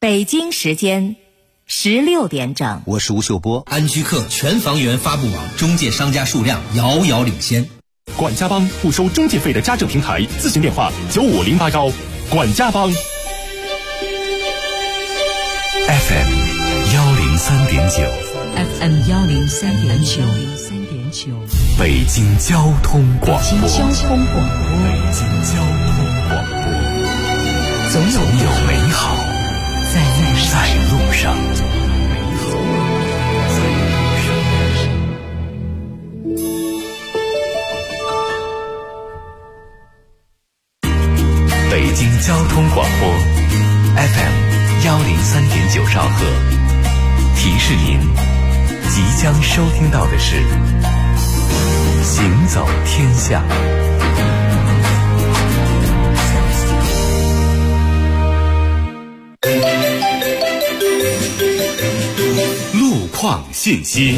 北京时间16点整。 我是吴秀波。 安居客全房源发布网中介商家数量遥遥领先。 管家帮不收中介费的家政平台，咨询电话95081。管家帮。 FM 103.9 FM 103.9 北京交通广播。 北京交通广播。 总有美好在路上。北京交通广播 FM 103.9兆赫，提示您即将收听到的是行走天下。路况信息。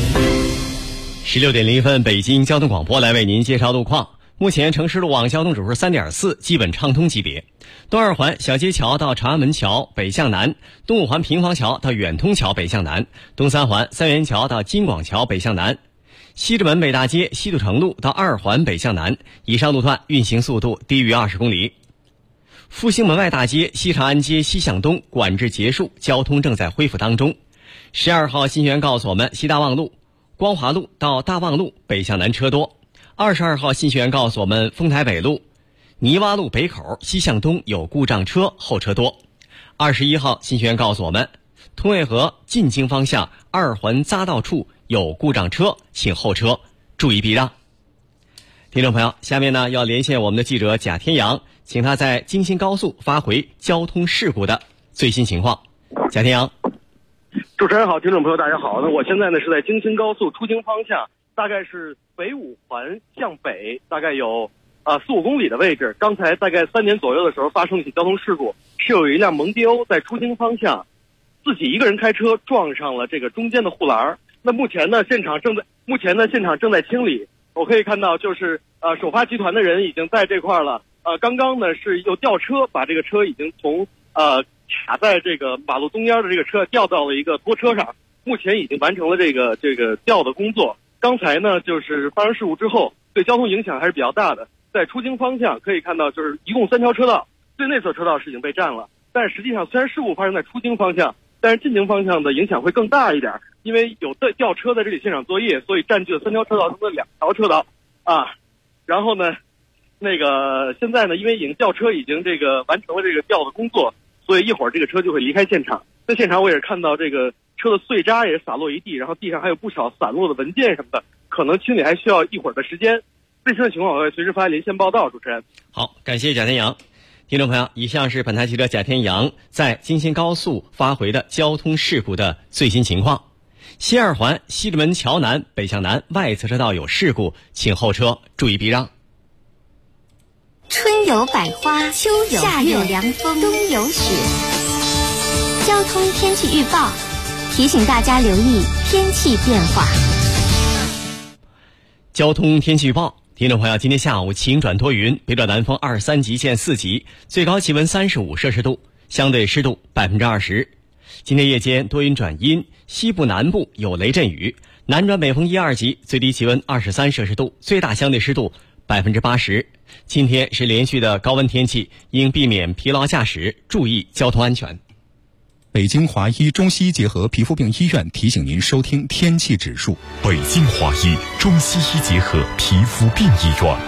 16点01分，北京交通广播来为您介绍路况。目前城市路网交通指数 3.4， 基本畅通级别。东二环小街桥到长安门桥北向南，东五环平房桥到远通桥北向南，东三环三元桥到金广桥北向南，西直门北大街西土城路到二环北向南，以上路段运行速度低于20公里。复兴门外大街西长安街西向东管制结束，交通正在恢复当中。12号新学员告诉我们，西大望路光华路到大望路北向南车多。22号新学员告诉我们，丰台北路泥洼路北口西向东有故障车，后车多。21号新学员告诉我们，通渭河进京方向二环匝道处有故障车，请后车注意避让。听众朋友，下面呢要连线我们的记者贾天阳，请他在京新高速发回交通事故的最新情况。贾天阳。 主持人好，听众朋友大家好。那我现在呢是在京新高速出京方向，大概是北五环向北，大概有4-5公里的位置。刚才大概3点左右的时候发生一起交通事故，是有一辆蒙迪欧在出京方向自己一个人开车撞上了这个中间的护栏。那目前呢现场正在清理。我可以看到就是首发集团的人已经在这块了。刚刚呢是又吊车，把这个车已经从卡在这个马路中间的这个车调到了一个拖车上，目前已经完成了这个调的工作。刚才呢就是发生事故之后，对交通影响还是比较大的。在出京方向可以看到，就是一共3条车道，最内侧车道是已经被占了，但是实际上虽然事故发生在出京方向，但是进京方向的影响会更大一点，因为有吊车在这里现场作业，所以占据了3条车道中的2条车道然后呢现在呢因为吊车已经完成了这个吊的工作，所以一会儿这个车就会离开现场。在现场我也是看到这个车的碎渣也洒落一地，然后地上还有不少散落的文件什么的，可能清理还需要一会儿的时间。最新的情况我会随时发连线报道。主持人好，感谢贾天阳。听众朋友，以上是本台记者贾天阳在京新高速发回的交通事故的最新情况。西二环西直门桥南北向南外侧车道有事故，请后车注意避让。 春有百花，秋有夏有凉风，冬有雪。交通天气预报提醒大家留意天气变化。 交通天气预报，听众朋友，今天下午晴转多云，北转南风2、3级见4级，最高气温35摄氏度，相对湿度20%。今天夜间多云转阴，西部南部有雷阵雨，南转北风1、2级，最低气温23摄氏度，最大相对湿度80%。今天是连续的高温天气，应避免疲劳驾驶，注意交通安全。 北京华医中西医结合皮肤病医院提醒您收听天气指数。 北京华医中西医结合皮肤病医院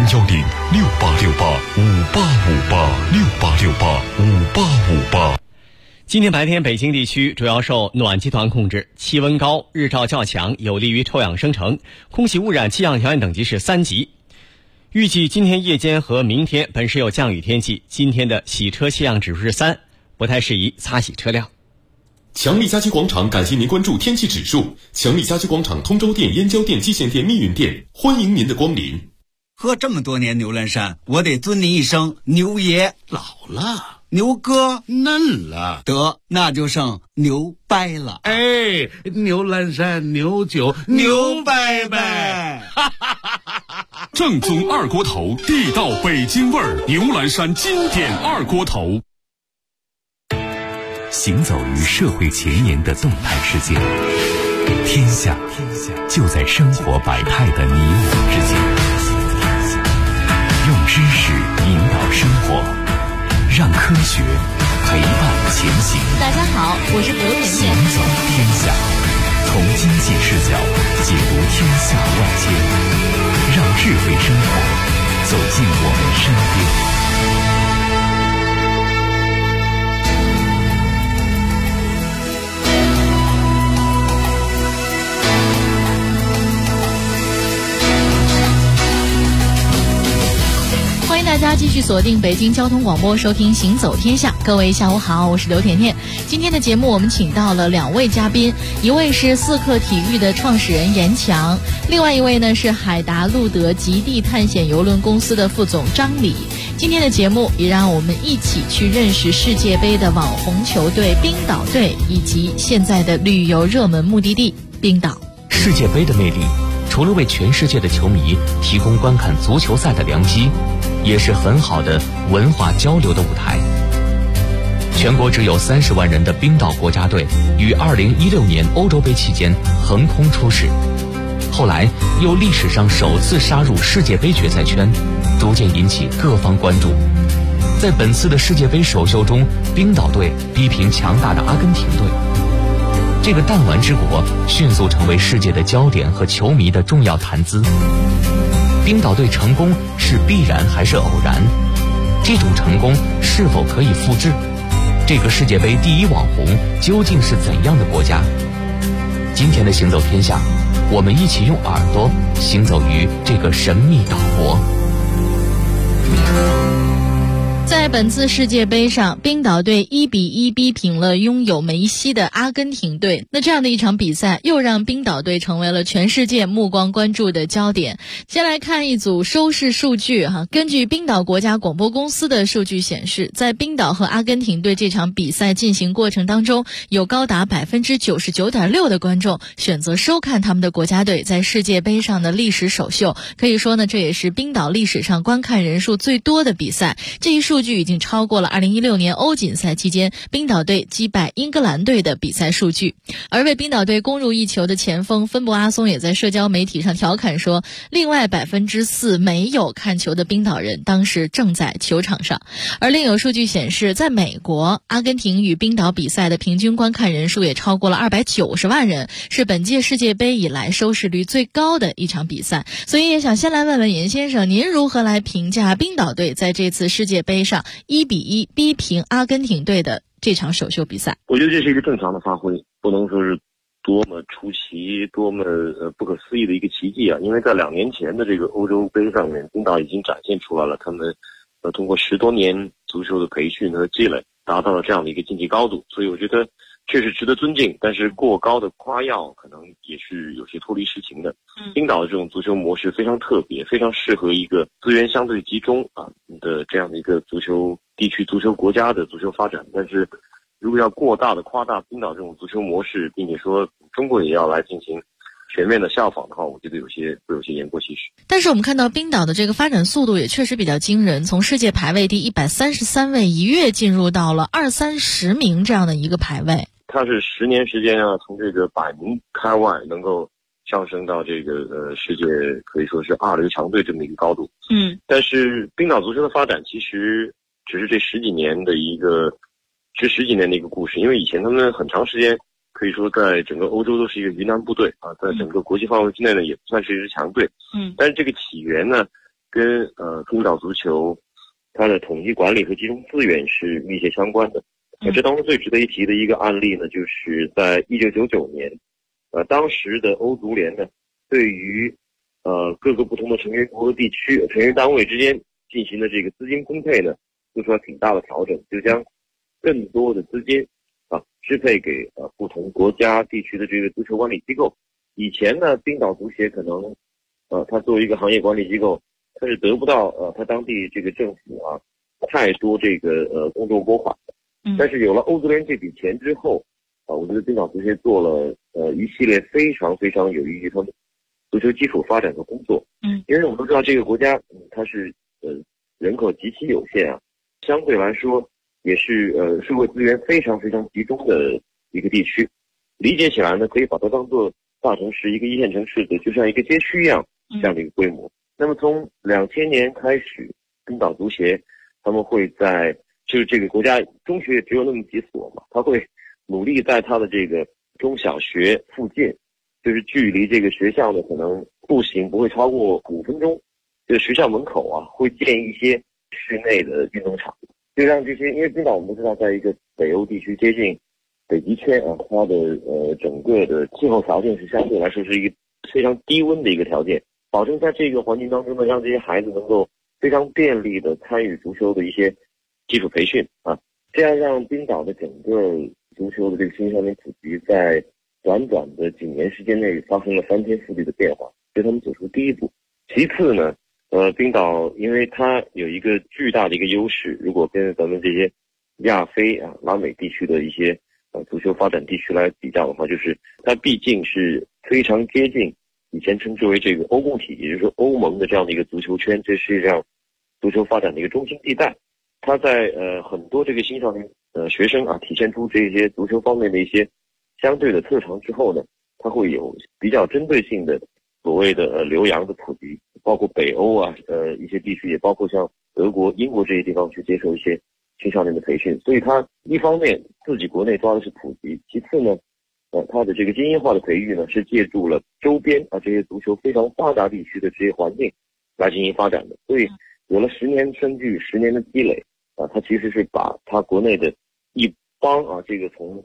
，010-6868-5858，6868-5858。 今天白天北京地区主要受暖气团控制，气温高，日照较强，有利于臭氧生成，空气污染气象条件等级是3级。预计今天夜间和明天本市有降雨天气，今天的洗车气象指数是3，不太适宜擦洗车辆。 强力家居广场感谢您关注天气指数。强力家居广场通州店、燕郊店、蓟县店、密云店，欢迎您的光临。 喝这么多年牛栏山，我得尊您一声牛爷。 老了， 牛哥嫩了， 得那就剩牛掰了。 哎，牛栏山牛酒牛掰掰。 正宗二锅头，地道北京味儿，牛栏山经典二锅头。 行走于社会前沿的动态世界，天下就在生活百态的你我之间。用知识引导生活，让科学陪伴前行。 大家好，我是刘甜甜。 行走天下，从经济视角解读天下万千，让智慧生活走进我们身边。 欢迎大家继续锁定北京交通广播，收听行走天下。各位下午好，我是刘甜甜。今天的节目我们请到了2位嘉宾，一位是四克体育的创始人严强，另外一位呢是海达路德极地探险邮轮公司的副总张礼。今天的节目也让我们一起去认识世界杯的网红球队冰岛队，以及现在的旅游热门目的地冰岛。 世界杯的魅力除了为全世界的球迷提供观看足球赛的良机，也是很好的文化交流的舞台。全国只有30万人的冰岛国家队于2016年欧洲杯期间横空出世，后来又历史上首次杀入世界杯决赛圈，逐渐引起各方关注。在本次的世界杯首秀中，冰岛队逼平强大的阿根廷队，这个弹丸之国迅速成为世界的焦点和球迷的重要谈资。冰岛队成功是必然还是偶然？这种成功是否可以复制？这个世界杯第一网红究竟是怎样的国家？今天的行走天下，我们一起用耳朵行走于这个神秘岛国。 在本次世界杯上，冰岛队1-1逼平了拥有梅西的阿根廷队。那这样的一场比赛，又让冰岛队成为了全世界目光关注的焦点。先来看一组收视数据根据冰岛国家广播公司的数据显示，在冰岛和阿根廷队这场比赛进行过程当中，有高达 99.6% 的观众选择收看他们的国家队在世界杯上的历史首秀。可以说呢，这也是冰岛历史上观看人数最多的比赛。这一数据已经超过了2016年欧锦赛期间冰岛队击败英格兰队的比赛数据。而为冰岛队攻入一球的前锋芬博阿松也在社交媒体上调侃说，另外 4% 没有看球的冰岛人当时正在球场上。而另有数据显示，在美国，阿根廷与冰岛比赛的平均观看人数也超过了290万人，是本届世界杯以来收视率最高的一场比赛。所以也想先来问问严先生，您如何来评价冰岛队在这次世界杯上1-1逼平阿根廷队的这场首秀比赛？ 我觉得这是一个正常的发挥，不能说是多么出奇、多么不可思议的一个奇迹啊！因为在2年前的这个欧洲杯上面，冰岛已经展现出来了他们通过10多年足球的培训和积累，达到了这样的一个竞技高度，所以我觉得确实值得尊敬，但是过高的夸耀可能也是有些脱离实情的。冰岛的这种足球模式非常特别，非常适合一个资源相对集中的这样的一个足球地区、足球国家的足球发展。但是如果要过大的夸大冰岛这种足球模式，并且说中国也要来进行全面的效仿的话，我觉得会有些言过其实。 但是我们看到冰岛的这个发展速度也确实比较惊人，从世界排位第133位一跃进入到了20-30名这样的一个排位。 它是10年时间从这个百名开外能够上升到这个世界可以说是2流强队这么一个高度。但是冰岛足球的发展其实只是这十几年的一个故事，因为以前他们很长时间可以说在整个欧洲都是一个云南部队在整个国际范围之内呢也不算是一支强队。但是这个起源呢跟冰岛足球它的统计管理和集中资源是密切相关的。这当中最值得一提的一个案例呢，就是在1999年，当时的欧足联呢，对于各个不同的成员国和地区、成员单位之间进行的这个资金分配呢，做出了挺大的调整，就将更多的资金支配给不同国家地区的这个足球管理机构。以前呢，冰岛足协可能它作为一个行业管理机构，它是得不到它当地这个政府太多这个工作拨款的。但是有了欧足联这笔钱之后我觉得冰岛足协做了一系列非常非常有益于他们足球基础发展的工作。因为我们都知道这个国家它是人口极其有限相对来说也是社会资源非常非常集中的一个地区。理解起来呢，可以把它当做大城市一个一线城市的就像一个街区一样这样的一个规模。那么从2000年开始，冰岛足协他们会在就是这个国家中学只有那么几所嘛，他会努力在他的这个中小学附近，就是距离这个学校呢可能步行不会超过5分钟，这个学校门口啊会建一些室内的运动场，就让这些，因为冰岛我们都知道在一个北欧地区接近北极圈啊，它的整个的气候条件是相对来说是一个非常低温的一个条件，保证在这个环境当中呢，让这些孩子能够非常便利的参与足球的一些基础培训啊，这样让冰岛的整个足球的这个青少年普及在短短的几年时间内发生了翻天覆地的变化，这是他们走出第一步。其次呢，冰岛因为它有一个巨大的一个优势，如果跟咱们这些亚非啊、拉美地区的一些足球发展地区来比较的话，就是它毕竟是非常接近以前称之为这个欧共体，也就是说欧盟的这样的一个足球圈，这是这样足球发展的一个中心地带。它在很多这个青少年学生啊体现出这些足球方面的一些相对的特长之后呢，它会有比较针对性的所谓的留洋的普及，包括北欧啊一些地区，也包括像德国、英国这些地方去接受一些青少年的培训。所以它一方面自己国内抓的是普及，其次呢它的这个精英化的培育呢是借助了周边啊这些足球非常发达地区的这些环境来进行发展的。所以有了10年深具10年的积累啊，它其实是把它国内的一帮啊这个从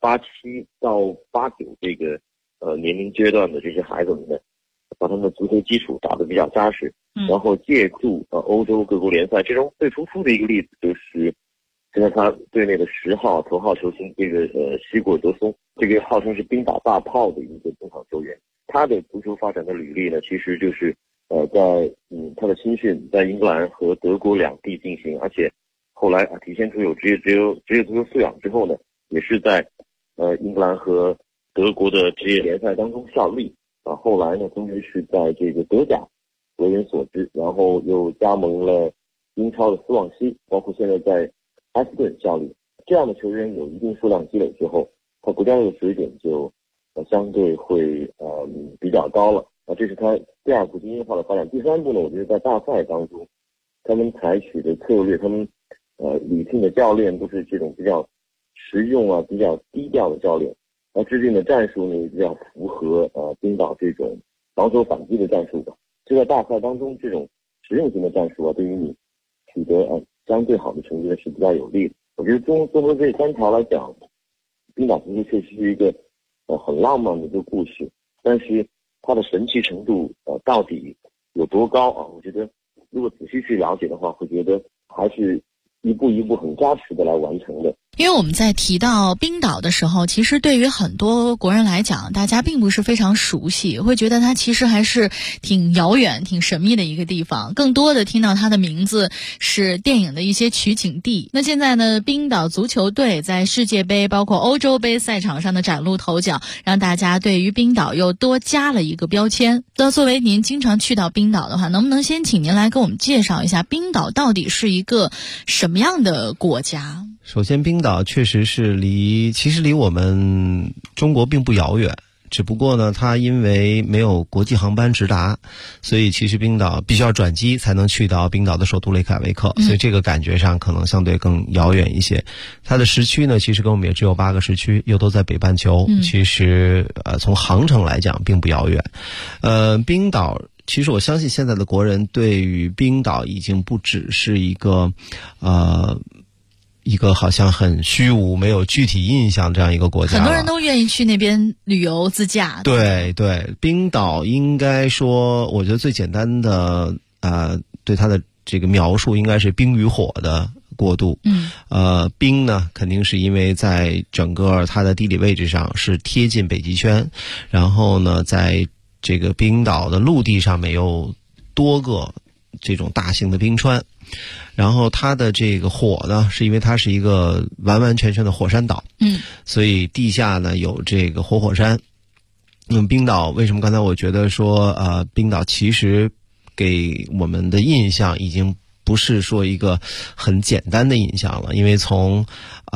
87到89这个年龄阶段的这些孩子们呢，把他们的足球基础打得比较扎实，然后借助欧洲各国联赛，这种最突出的一个例子就是现在他队内的10号头号球星这个西果德松，这个号称是冰岛大炮的一个中场球员，他的足球发展的履历呢，其实就是在他的青训在英格兰和德国两地进行，而且后来体现出有职业足球素养之后呢，也是在英格兰和德国的职业联赛当中效力啊。后来呢，终于是在这个德甲为人所知，然后又加盟了英超的斯旺西，包括现在在埃斯顿效力。这样的球员有一定数量积累之后，他国家队的水准就相对会比较高了啊。这是他第二步精英化的发展。第三步呢，我觉得在大赛当中，他们采取的策略，他们理性的教练都是这种比较实用啊、比较低调的教练，制定的战术呢比较符合冰岛这种防守反击的战术吧。就在大赛当中，这种实用型的战术啊，对于你取得相对好的成绩是比较有利的。我觉得综合这3条来讲，冰岛足球确实是一个很浪漫的一个故事，但是它的神奇程度到底有多高啊？我觉得如果仔细去了解的话，会觉得还是一步一步很扎实的来完成的。 因为我们在提到冰岛的时候，其实对于很多国人来讲，大家并不是非常熟悉，会觉得它其实还是挺遥远、挺神秘的一个地方。更多的听到它的名字是电影的一些取景地。那现在呢，冰岛足球队在世界杯包括欧洲杯赛场上的崭露头角，让大家对于冰岛又多加了一个标签。那作为您经常去到冰岛的话，能不能先请您来给我们介绍一下冰岛到底是一个什么样的国家？ 首先，冰岛确实是其实离我们中国并不遥远，只不过呢，它因为没有国际航班直达，所以其实冰岛必须要转机才能去到冰岛的首都雷凯维克，所以这个感觉上可能相对更遥远一些。它的时区呢，其实跟我们也只有8个时区，又都在北半球，其实从航程来讲并不遥远。冰岛其实我相信现在的国人对于冰岛已经不只是一个好像很虚无、没有具体印象这样一个国家了。 很多人都愿意去那边旅游自驾。 对，冰岛应该说，我觉得最简单的对它的这个描述应该是冰与火的国度。冰呢，肯定是因为在整个它的地理位置上是贴近北极圈，然后呢，在这个冰岛的陆地上面有多个这种大型的冰川。然后它的这个火呢，是因为它是一个完完全全的火山岛，所以地下呢有这个活火山。冰岛为什么刚才我觉得说冰岛其实给我们的印象已经不是说一个很简单的印象了，因为从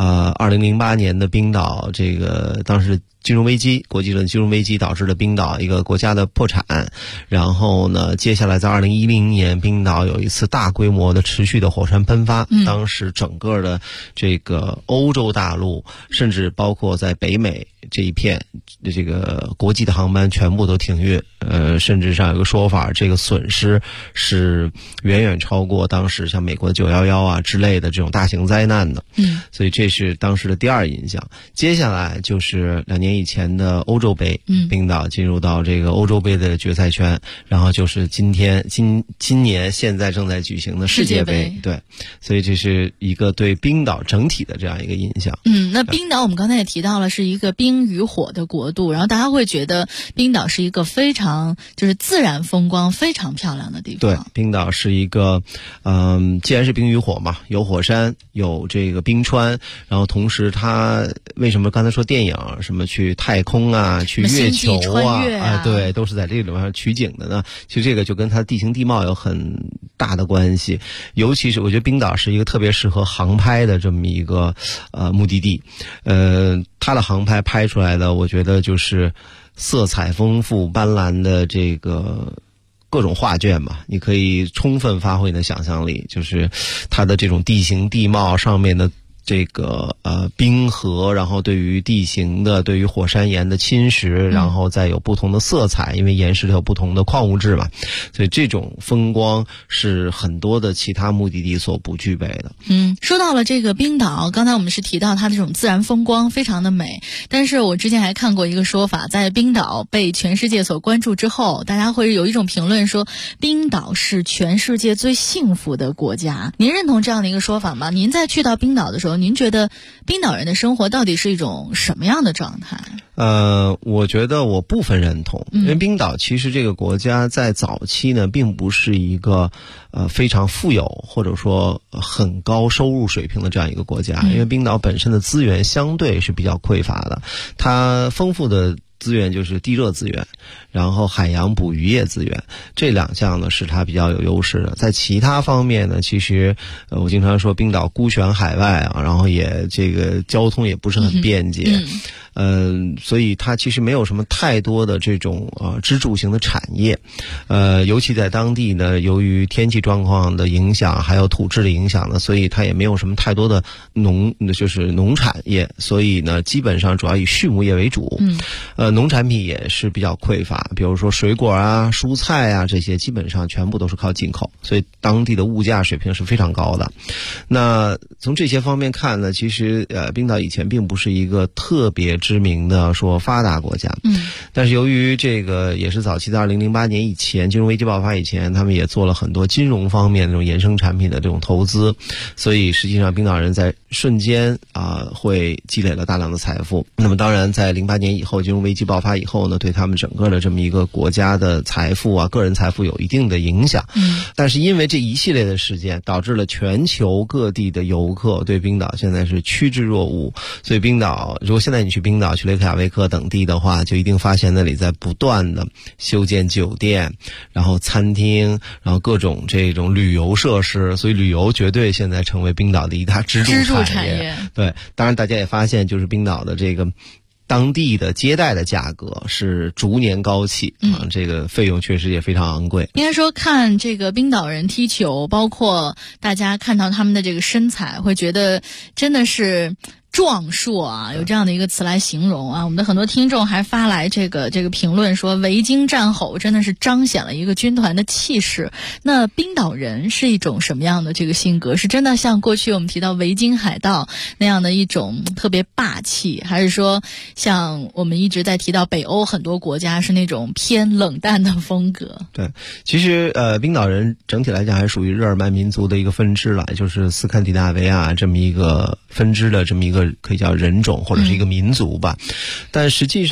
2008年的冰岛这个当时金融危机，国际的金融危机导致了冰岛一个国家的破产，然后呢，接下来在2010年，冰岛有一次大规模的持续的火山喷发，当时整个的这个欧洲大陆，甚至包括在北美这一片，这个国际的航班全部都停运，甚至上有个说法，这个损失是远远超过当时像美国的911啊之类的这种大型灾难的，所以这是当时的第二印象。接下来就是2年以前的欧洲杯，冰岛进入到这个欧洲杯的决赛圈，然后就是今年现在正在举行的世界杯，对，所以这是一个对冰岛整体的这样一个印象。 那冰岛我们刚才也提到了是一个冰与火的国度，然后大家会觉得冰岛是一个非常就是自然风光非常漂亮的地方。 对，冰岛是一个既然是冰与火嘛，有火山，有这个冰川，然后同时它为什么刚才说电影什么去太空啊，去月球啊，对，都是在这个地方取景的呢？其实这个就跟它地形地貌有很大的关系，尤其是我觉得冰岛是一个特别适合航拍的这么一个目的地，它的航拍拍出来的，我觉得就是色彩丰富、斑斓的这个各种画卷吧，你可以充分发挥你的想象力，就是它的这种地形地貌上面的这个冰河，然后对于地形的、对于火山岩的侵蚀，然后再有不同的色彩，因为岩石它有不同的矿物质嘛，所以这种风光是很多的其他目的地所不具备的。 说到了这个冰岛，刚才我们是提到它这种自然风光非常的美，但是我之前还看过一个说法，在冰岛被全世界所关注之后，大家会有一种评论说冰岛是全世界最幸福的国家。您认同这样的一个说法吗？您在去到冰岛的时候，您觉得冰岛人的生活到底是一种什么样的状态？ 我觉得我部分认同，因为冰岛其实这个国家在早期呢，并不是一个非常富有或者说很高收入水平的这样一个国家，因为冰岛本身的资源相对是比较匮乏的，它丰富的资源就是地热资源，然后海洋捕鱼业资源，这两项呢是它比较有优势的。在其他方面呢，其实我经常说冰岛孤悬海外啊，然后也这个交通也不是很便捷，所以它其实没有什么太多的这种支柱型的产业，尤其在当地呢，由于天气状况的影响，还有土质的影响呢，所以它也没有什么太多的农产业，所以呢，基本上主要以畜牧业为主，农产品也是比较匮乏，比如说水果啊、蔬菜啊这些，基本上全部都是靠进口，所以当地的物价水平是非常高的。那从这些方面看呢，其实冰岛以前并不是一个特别知名的说发达国家，但是由于这个也是早期在2008年以前金融危机爆发以前，他们也做了很多金融方面的这种衍生产品的这种投资，所以实际上冰岛人在瞬间会积累了大量的财富。那么当然在08年以后金融危机爆发以后呢，对他们整个的这么一个国家的财富啊、个人财富有一定的影响，但是因为这一系列的事件导致了全球各地的游客对冰岛现在是趋之若鹜，所以冰岛如果现在你去冰岛去雷克雅未克等地的话，就一定发现那里在不断的修建酒店，然后餐厅，然后各种这种旅游设施，所以旅游绝对现在成为冰岛的一大支柱产业。对，当然大家也发现就是冰岛的这个当地的接待的价格是逐年高起这个费用确实也非常昂贵。 应该说看这个冰岛人踢球，包括大家看到他们的这个身材，会觉得真的是壮硕啊，有这样的一个词来形容啊。我们的很多听众还发来这个评论说，维京战吼真的是彰显了一个军团的气势。那冰岛人是一种什么样的这个性格？是真的像过去我们提到维京海盗那样的一种特别霸气，还是说像我们一直在提到北欧很多国家是那种偏冷淡的风格？ 对，其实冰岛人整体来讲还属于日耳曼民族的一个分支了，就是斯堪的纳维亚这么一个分支的这么一个可以叫人种或者是一个民族吧。但实际上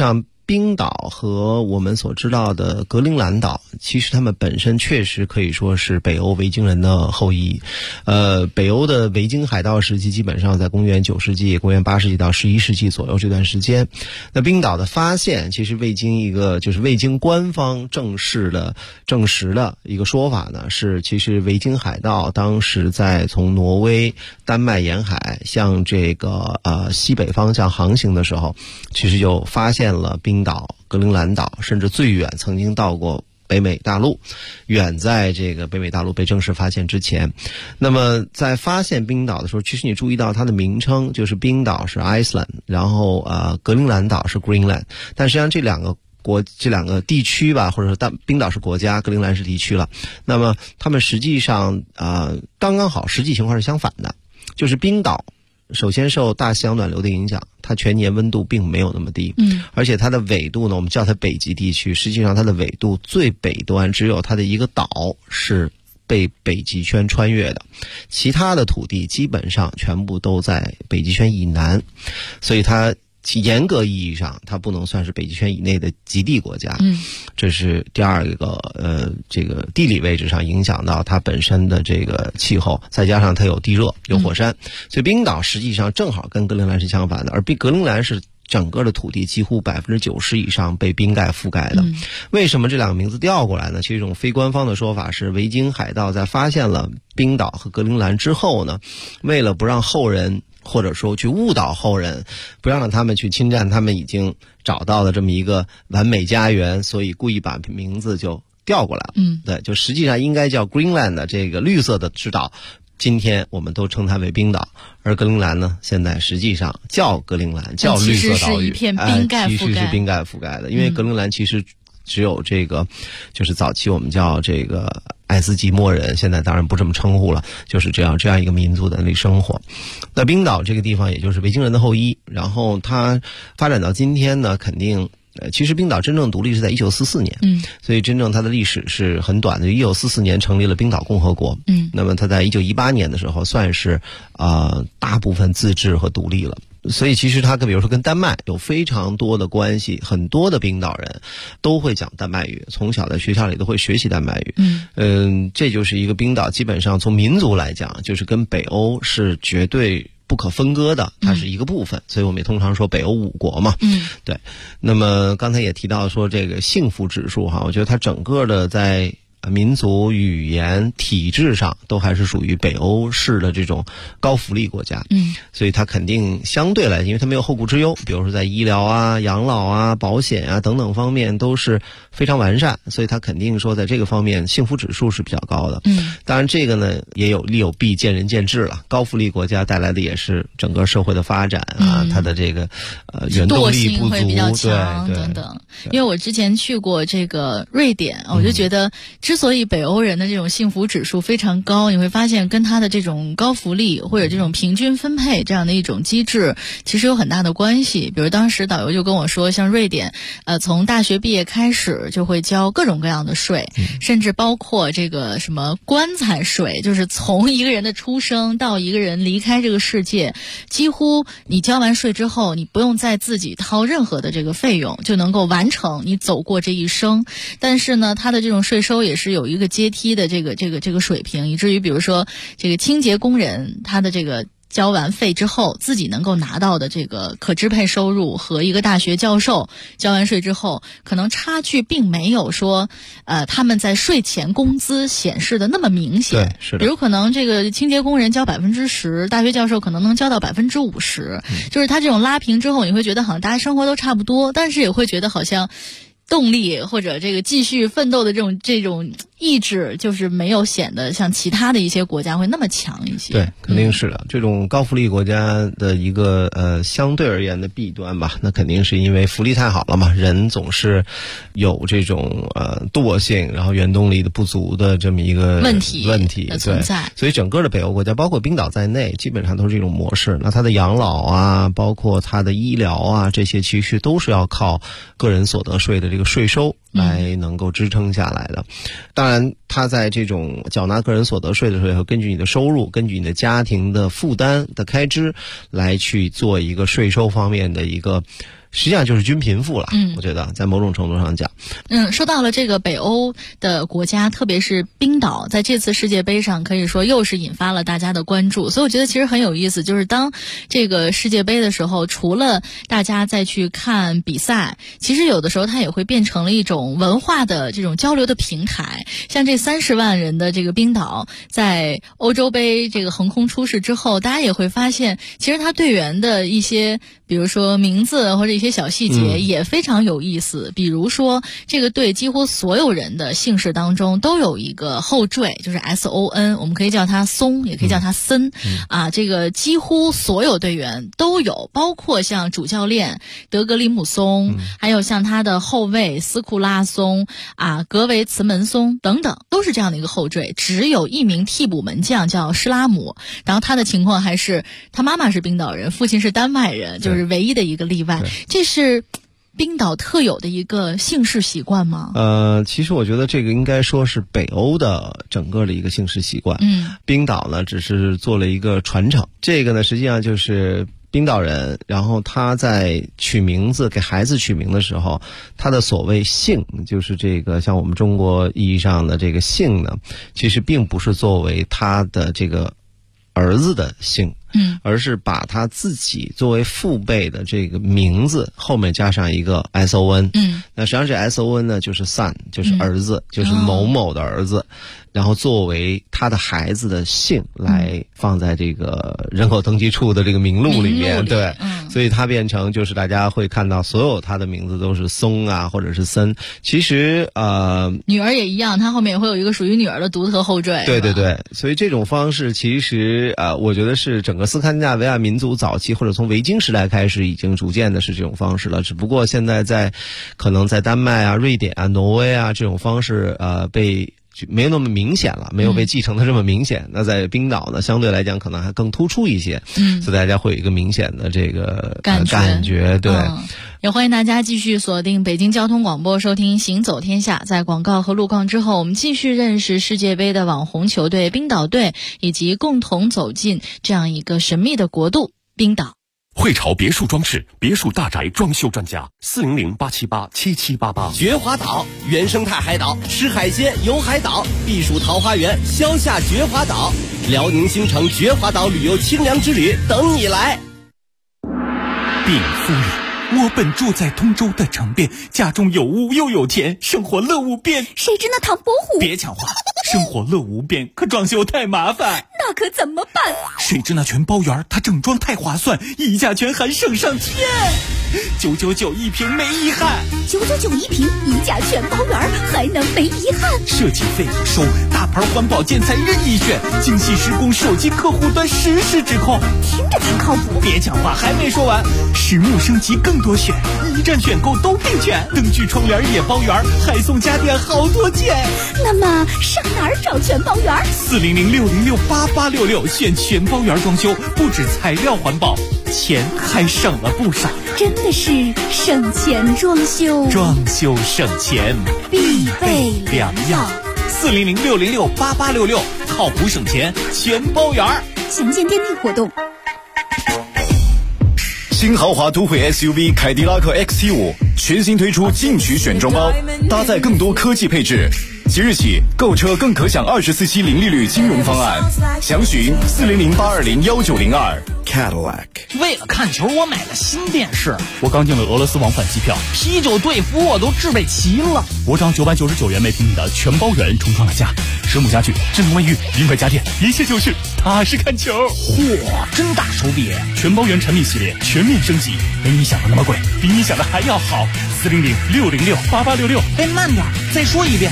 冰岛和我们所知道的格陵兰岛，其实他们本身确实可以说是北欧维京人的后裔。北欧的维京海盗时期基本上在公元9世纪、公元8世纪到11世纪左右这段时间。那冰岛的发现，其实未经官方证实的一个说法呢，是其实维京海盗当时在从挪威、丹麦沿海向这个西北方向航行的时候，其实就发现了冰岛、格陵兰岛，甚至最远曾经到过北美大陆，远在这个北美大陆被正式发现之前。那么在发现冰岛的时候，其实你注意到它的名称就是冰岛是 Iceland， 然后格陵兰岛是 Greenland， 但实际上这两个地区吧，或者说冰岛是国家，格陵兰是地区了。那么他们实际上刚刚好，实际情况是相反的，就是冰岛首先受大西洋暖流的影响，它全年温度并没有那么低，而且它的纬度呢，我们叫它北极地区，实际上它的纬度最北端只有它的一个岛是被北极圈穿越的，其他的土地基本上全部都在北极圈以南，所以它其严格意义上它不能算是北极圈以内的极地国家。这是第二个这个地理位置上影响到它本身的这个气候，再加上它有地热有火山，所以冰岛实际上正好跟格陵兰是相反的，而格陵兰是整个的土地几乎90%以上被冰盖覆盖的。为什么这两个名字调过来呢？其实一种非官方的说法是，维京海盗在发现了冰岛和格陵兰之后呢，为了不让后人或者说去误导后人，不让他们去侵占他们已经找到的这么一个完美家园，所以故意把名字就调过来了。对，就实际上应该叫 Greenland 的这个绿色的之岛，今天我们都称它为冰岛，而格陵兰呢，现在实际上叫格陵兰，叫绿色岛屿， 其实是一片冰盖覆盖， 其实是冰盖覆盖的，因为格陵兰其实只有这个，就是早期我们叫这个爱斯基摩人，现在当然不这么称呼了，就是这样一个民族在那里生活。那冰岛这个地方也就是维京人的后裔，然后它发展到今天呢，肯定其实冰岛真正独立是在1944年，所以真正它的历史是很短的。1944年成立了冰岛共和国，那么它在1918年的时候算是大部分自治和独立了。所以其实它比如说跟丹麦有非常多的关系，很多的冰岛人都会讲丹麦语，从小在学校里都会学习丹麦语。这就是一个冰岛基本上从民族来讲，就是跟北欧是绝对不可分割的，它是一个部分，所以我们也通常说北欧5国嘛。对。那么刚才也提到说这个幸福指数哈，我觉得它整个的在民族、语言、体制上都还是属于北欧式的这种高福利国家。所以它肯定相对来，因为它没有后顾之忧，比如说在医疗啊、养老啊、保险啊等等方面都是非常完善，所以它肯定说在这个方面幸福指数是比较高的。当然这个呢也有利有弊，见仁见智了。高福利国家带来的也是整个社会的发展啊，它的这个原动力不足， 会比较强等等。因为我之前去过这个瑞典，我就觉得之所以北欧人的这种幸福指数非常高，你会发现跟他的这种高福利或者这种平均分配这样的一种机制其实有很大的关系。比如当时导游就跟我说，像瑞典从大学毕业开始就会交各种各样的税，甚至包括这个什么棺材税，就是从一个人的出生到一个人离开这个世界，几乎你交完税之后，你不用再自己掏任何的这个费用就能够完成你走过这一生。但是呢，他的这种税收也是有一个阶梯的这个水平，以至于比如说这个清洁工人，他的这个交完费之后自己能够拿到的这个可支配收入和一个大学教授交完税之后可能差距并没有说他们在税前工资显示的那么明显。 对，是的。 比如可能这个清洁工人交10%，大学教授可能能交到50%，就是他这种拉平之后，你会觉得好像大家生活都差不多，但是也会觉得好像动力或者这个继续奋斗的这种意志就是没有显得像其他的一些国家会那么强一些。 对，肯定是的。这种高福利国家的一个相对而言的弊端吧，那肯定是因为福利太好了嘛，人总是有这种惰性，然后原动力的不足的这么一个问题的存在。 所以整个的北欧国家，包括冰岛在内，基本上都是这种模式。那它的养老啊，包括它的医疗啊，这些其实都是要靠个人所得税的这个税收来能够支撑下来的。当然他在这种缴纳个人所得税的时候，根据你的收入，根据你的家庭的负担的开支来去做一个税收方面的一个实际上就是均贫富了。我觉得在某种程度上讲， 说到了这个北欧的国家，特别是冰岛，在这次世界杯上可以说又是引发了大家的关注，所以我觉得其实很有意思，就是当这个世界杯的时候，除了大家再去看比赛，其实有的时候它也会变成了一种文化的这种交流的平台。像这30万人的这个冰岛，在欧洲杯这个横空出世之后，大家也会发现，其实他队员的一些，比如说名字或者一些小细节也非常有意思。比如说，这个队几乎所有人的姓氏当中都有一个后缀，就是 SON， 我们可以叫他松，也可以叫他森。这个几乎所有队员都有，包括像主教练德格里姆松，还有像他的后卫斯库拉松格维茨门松等等，都是这样的一个后缀。只有一名替补门将叫施拉姆，然后他的情况还是他妈妈是冰岛人，父亲是丹麦人，就是唯一的一个例外。这是冰岛特有的一个姓氏习惯吗？ 其实我觉得这个应该说是北欧的整个的一个姓氏习惯。冰岛呢只是做了一个传承。这个呢实际上就是冰岛人，然后他在取名字给孩子取名的时候，他的所谓姓，就是这个像我们中国意义上的这个姓呢，其实并不是作为他的这个儿子的姓，而是把他自己作为父辈的这个名字后面加上一个 SON。那实际上这 SON 呢就是 son， 就是儿子，就是某某的儿子，然后作为他的孩子的姓来放在这个人口登记处的这个名录里面。对，所以他变成就是大家会看到所有他的名字都是松或者是森。其实女儿也一样，他后面也会有一个属于女儿的独特后缀。 对对对，所以这种方式其实我觉得是整个斯堪的纳维亚民族早期或者从维京时代开始已经逐渐的是这种方式了，只不过现在可能在丹麦瑞典挪威这种方式被没有那么明显了，没有被继承的这么明显。那在冰岛呢，相对来讲可能还更突出一些，所以大家会有一个明显的这个感觉。对， 也欢迎大家继续锁定北京交通广播，收听《行走天下》。在广告和路况之后，我们继续认识世界杯的网红球队冰岛队，以及共同走进这样一个神秘的国度——冰岛。 汇潮别墅装饰，别墅大宅装修专家，400-878-7788。 绝华岛，原生态海岛，吃海鲜，游海岛，避暑桃花源，消夏绝华岛，辽宁新城绝华岛旅游清凉之旅等你来。 禀夫人，我本住在通州的城边，家中有屋又有田，生活乐无边。 谁知那唐伯虎？ 别抢话，生活乐无边，可装修太麻烦。 那可怎么办？ 谁知那全包园，它整装太划算，溢价全含省上天，999一平没遗憾。 999一平，溢价全包园，还能没遗憾？ 设计费不收，大牌环保建材任意选，精细施工，手机客户端实时指控， 听着挺靠谱。 别讲话，还没说完，实木升级更多选，一站选购都并全，灯具窗帘也包圆，还送家电好多件。 那么上哪儿找全包园 ？400-606-8866，选全包园装修，不止材料环保，钱还省了不少。 真的是省钱装修， 装修省钱必备良药。 400-606-8866，靠谱省钱全包圆。 详见店内活动。 新豪华都会 SUV 凯迪拉克 XT5 全新推出进取选装包，搭载更多科技配置。即日起购车更可享24期零利率金融方案，详询400-820-1902。Cadillac。 为了看球，我买了新电视。 我刚订了俄罗斯往返机票， 啤酒队服我都置备齐了。 我涨999元每平米的全包圆重装了家，实木家具、智能卫浴、名牌家电，一切就是踏实看球。 嚯，真大手笔！ 全包圆产品系列全面升级，没你想的那么贵，比你想的还要好。400-606-8866。 哎，慢点，再说一遍。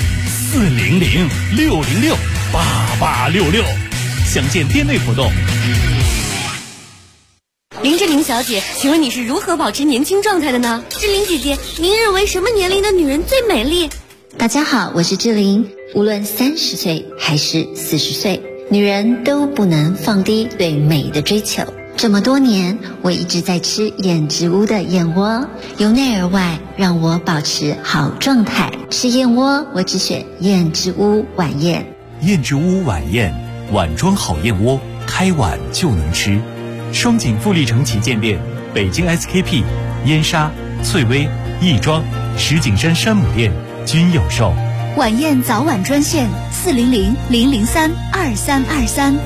400-606-8866。详见店内活动。 林志玲小姐，请问你是如何保持年轻状态的呢？志玲姐姐，您认为什么年龄的女人最美丽？ 大家好，我是志玲。无论30岁还是40岁，女人都不能放低对美的追求。这么多年，我一直在吃燕之屋的燕窝，由内而外让我保持好状态。吃燕窝，我只选燕之屋晚宴。 燕之屋晚宴，碗装好燕窝，开碗就能吃。双井富力城旗舰店、北京 SKP、燕莎、 翠微、亦庄、石景山山姆店均有售。 晚宴早晚专线400-003-2323。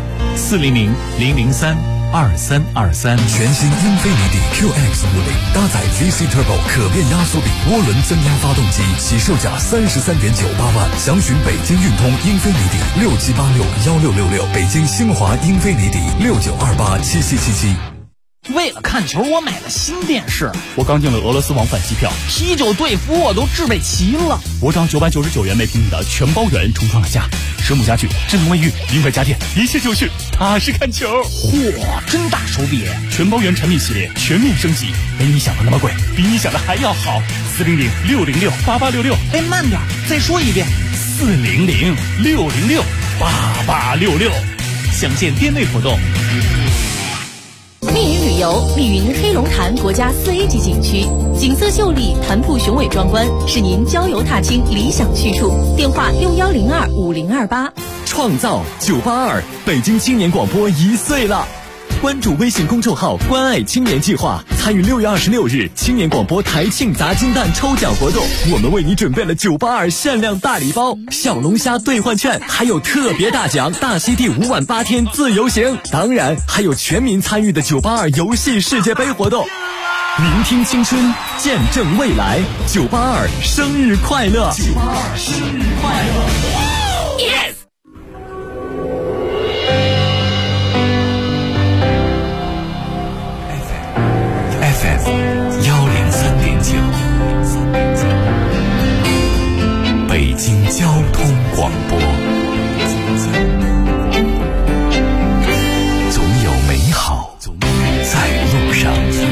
400-003-2323。 全新英菲尼迪 QX50搭载 VC Turbo 可变压缩比涡轮增压发动机，起售价33.98万。详询北京运通英菲尼迪67861666，北京星华英菲尼迪69287777。 为了看球，我买了新电视。 我刚订了俄罗斯往返机票， 啤酒、队服我都置备齐了。 我涨999元每平米的全包圆重创了家，水母家具、智能卫浴、名牌家电，一切就绪，踏实看球。 嚯，真大手笔！ 全包圆产品系列全面升级，没你想的那么贵，比你想的还要好。400-606-8866。 哎，慢点，再说一遍。 400-606-8866。享现店内活动。 密云旅游，密云黑龙潭国家4A 级景区，景色秀丽，潭瀑雄伟壮观，是您郊游踏青理想去处。电话6102-5028。 创造982，北京青年广播1岁了。关注微信公众号“关爱青年计划”，参与6月26日青年广播台庆砸金蛋抽奖活动。我们为你准备了982限量大礼包、小龙虾兑换券，还有特别大奖大溪地5晚8天自由行，当然还有全民参与的982游戏世界杯活动。聆听青春，见证未来，982生日快乐！982生日快乐 ！Yes。 FM 103.9，北京交通广播，总有美好在路上。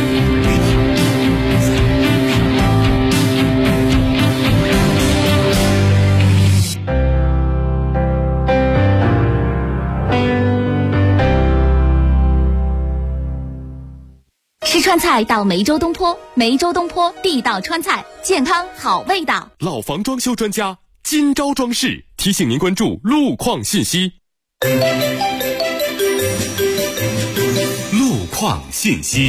吃川菜到梅州东坡，梅州东坡地道川菜，健康好味道。 老房装修专家金招装饰提醒您关注路况信息。路况信息。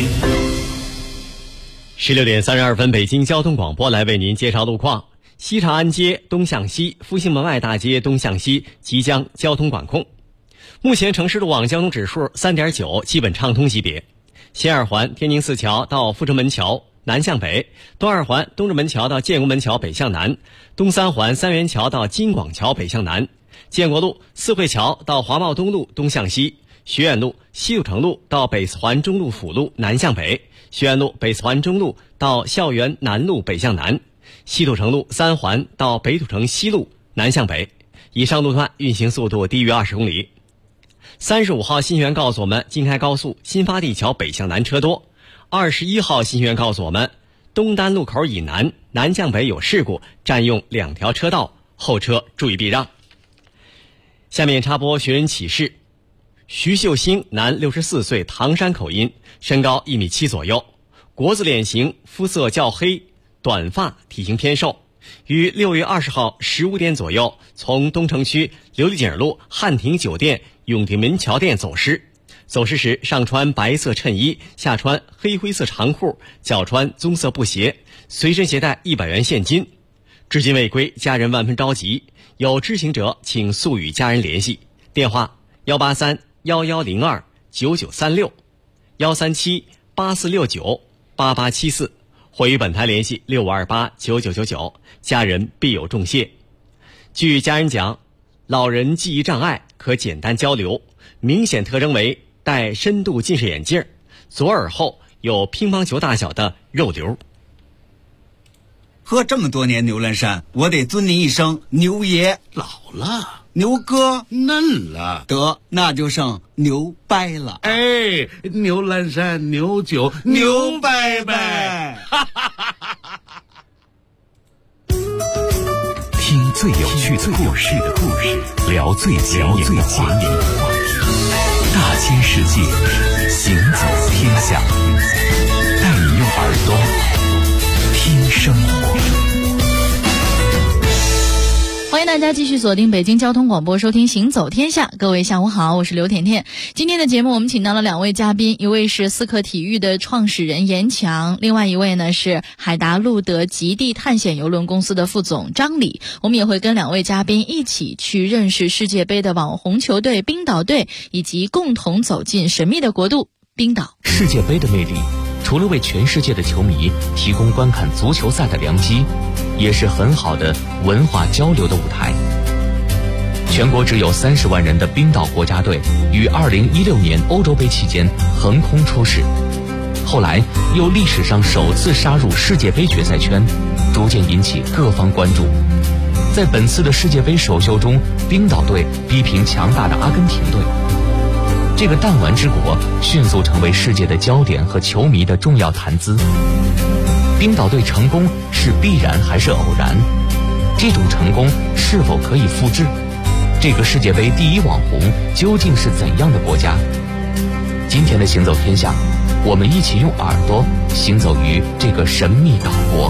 16点32分，北京交通广播来为您介绍路况。西长安街东向西、复兴门外大街东向西即将交通管控。目前城市路网交通指数3.9，基本畅通级别。西二环天宁寺桥到阜成门桥南向北，东二环东直门桥到建国门桥北向南，东三环三元桥到金广桥北向南，建国路四惠桥到华贸东路东向西，学院路西路城路到北四环中路辅路南向北，学院路北四环中路到校园南路北向南，西土城路三环到北土城西路南向北。以上路段运行速度低于20公里。35号新源告诉我们，京开高速新发地桥北向南车多。21号新源告诉我们，东单路口以南南向北有事故，占用2条车道，后车注意避让。下面插播寻人启事。徐秀星，男，64岁，唐山口音，身高1.7米左右，国字脸型，肤色较黑，短发，体型偏瘦。于6月20号15点左右，从东城区琉璃井路汉庭酒店永定门桥店走失。走失时上穿白色衬衣，下穿黑灰色长裤，脚穿棕色布鞋，随身携带100元现金。至今未归，家人万分着急，有知情者请速与家人联系。电话183-1102-9936 137-8469-8874，或与本台联系6528-9999，家人必有重谢。据家人讲，老人记忆障碍，可简单交流，明显特征为戴深度近视眼镜，左耳后有乒乓球大小的肉瘤。 喝这么多年牛栏山，我得尊您一声牛爷。 老了， 牛哥嫩了， 得那就剩牛掰了。 哎，牛栏山牛酒牛掰掰。 听最有趣的故事，聊最前沿的话题，大千世界，行走天下，带你用耳朵听生活。 欢迎大大家继续锁定北京交通广播，收听行走天下。各位下午好，我是刘甜甜。今天的节目我们请到了2位嘉宾，一位是思客体育的创始人严强，另外一位呢是海达路德极地探险邮轮公司的副总张礼。我们也会跟2位嘉宾一起去认识世界杯的网红球队冰岛队，以及共同走进神秘的国度冰岛。 世界杯的魅力除了为全世界的球迷提供观看足球赛的良机，也是很好的文化交流的舞台。全国只有30万人的冰岛国家队于2016年欧洲杯期间横空出世，后来又历史上首次杀入世界杯决赛圈，逐渐引起各方关注。在本次的世界杯首秀中，冰岛队逼平强大的阿根廷队，这个弹丸之国迅速成为世界的焦点和球迷的重要谈资。冰岛队成功是必然还是偶然？这种成功是否可以复制？这个世界杯第一网红究竟是怎样的国家？今天的行走天下，我们一起用耳朵行走于这个神秘岛国。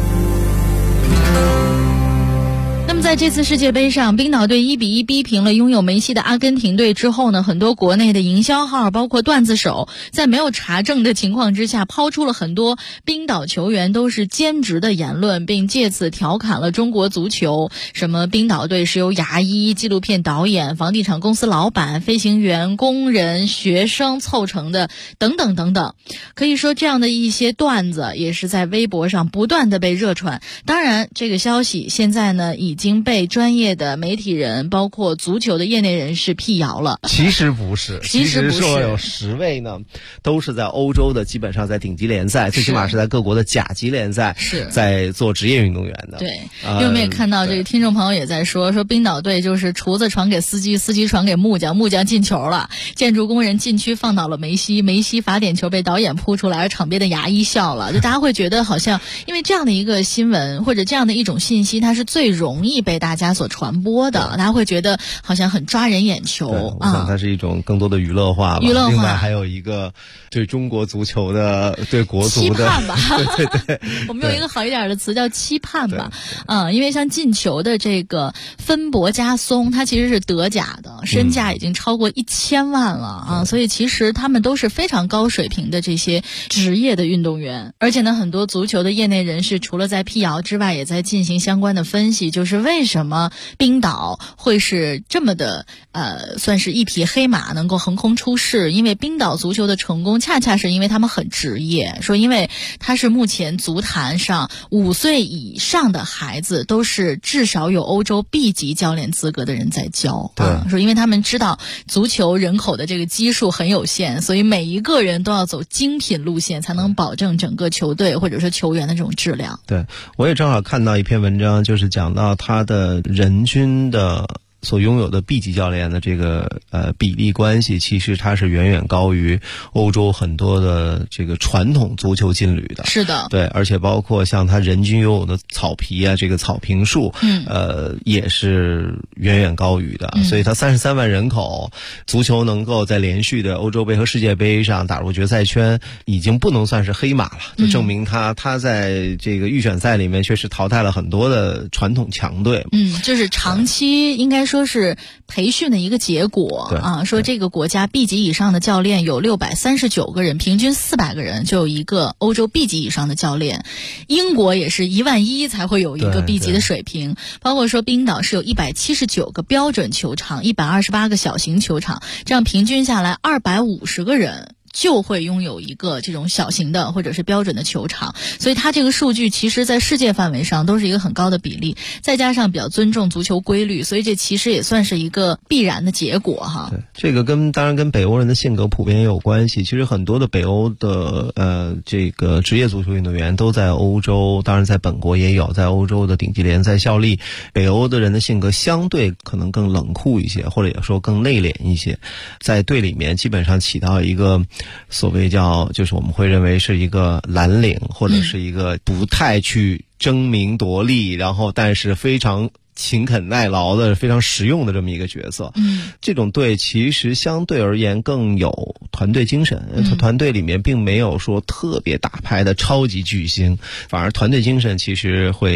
那么在这次世界杯上，冰岛队1比1逼平了拥有梅西的阿根廷队之后呢，很多国内的营销号包括段子手在没有查证的情况之下，抛出了很多冰岛球员都是兼职的言论，并借此调侃了中国足球，什么冰岛队是由牙医、纪录片导演、房地产公司老板、飞行员、工人、学生凑成的等等等等。可以说这样的一些段子也是在微博上不断的被热传。当然这个消息现在呢已经被专业的媒体人包括足球的业内人士辟谣了。 其实不是，其实说有10位呢都是在欧洲的，基本上在顶级联赛，最起码是在各国的甲级联赛在做职业运动员的。 对，因为我们也看到这个听众朋友也在说冰岛队就是厨子传给司机，司机传给木匠，木匠进球了，建筑工人禁区放倒了梅西，梅西罚点球被导演扑出来，而场边的牙医笑了。就大家会觉得好像因为这样的一个新闻或者这样的一种信息，它是最容易被大家所传播的，大家会觉得好像很抓人眼球我想它是一种更多的娱乐化吧。 娱乐化， 另外还有一个对中国足球的对国足的期盼吧。 对对对， 我们用一个好一点的词叫期盼吧。因为像进球的这个芬博加松，他其实是德甲的，身价已经超过1000万了啊，所以其实他们都是非常高水平的这些职业的运动员。而且呢，很多足球的业内人士除了在辟谣之外，也在进行相关的分析，就是为什么冰岛会是这么的算是一匹黑马能够横空出世。因为冰岛足球的成功恰恰是因为他们很职业，说因为他是目前足坛上5岁以上的孩子都是至少有欧洲 B 级教练资格的人在教。说因为他们知道足球人口的这个基数很有限，所以每一个人都要走精品路线，才能保证整个球队或者说球员的这种质量。 对，我也正好看到一篇文章，就是讲到他的人均的所拥有的 B 级教练的这个比例关系，其实它是远远高于欧洲很多的这个传统足球劲旅的。 是的， 对，而且包括像它人均拥有的草皮啊，这个草坪数，也是远远高于的。所以它33万人口，足球能够在连续的欧洲杯和世界杯上打入决赛圈，已经不能算是黑马了，就证明他在这个预选赛里面确实淘汰了很多的传统强队。 就是长期应该说是培训的一个结果啊。说这个国家 B 级以上的教练有639个人，平均400个人就有一个欧洲 B 级以上的教练。英国也是11000才会有一个 B 级的水平。包括说冰岛是有179个标准球场，128个小型球场，这样平均下来250个人就会拥有一个这种小型的或者是标准的球场。所以它这个数据其实在世界范围上都是一个很高的比例，再加上比较尊重足球规律，所以这其实也算是一个必然的结果哈。 对，这个当然跟北欧人的性格普遍也有关系。其实很多的北欧的这个职业足球运动员都在欧洲，当然在本国也有在欧洲的顶级联赛效力。北欧的人的性格相对可能更冷酷一些，或者也说更内敛一些，在队里面基本上起到一个所谓就是我们会认为是一个蓝领，或者是一个不太去争名夺利，然后但是非常勤恳耐劳的非常实用的这么一个角色。这种队其实相对而言更有团队精神，团队里面并没有说特别打拍的超级巨星，反而团队精神其实会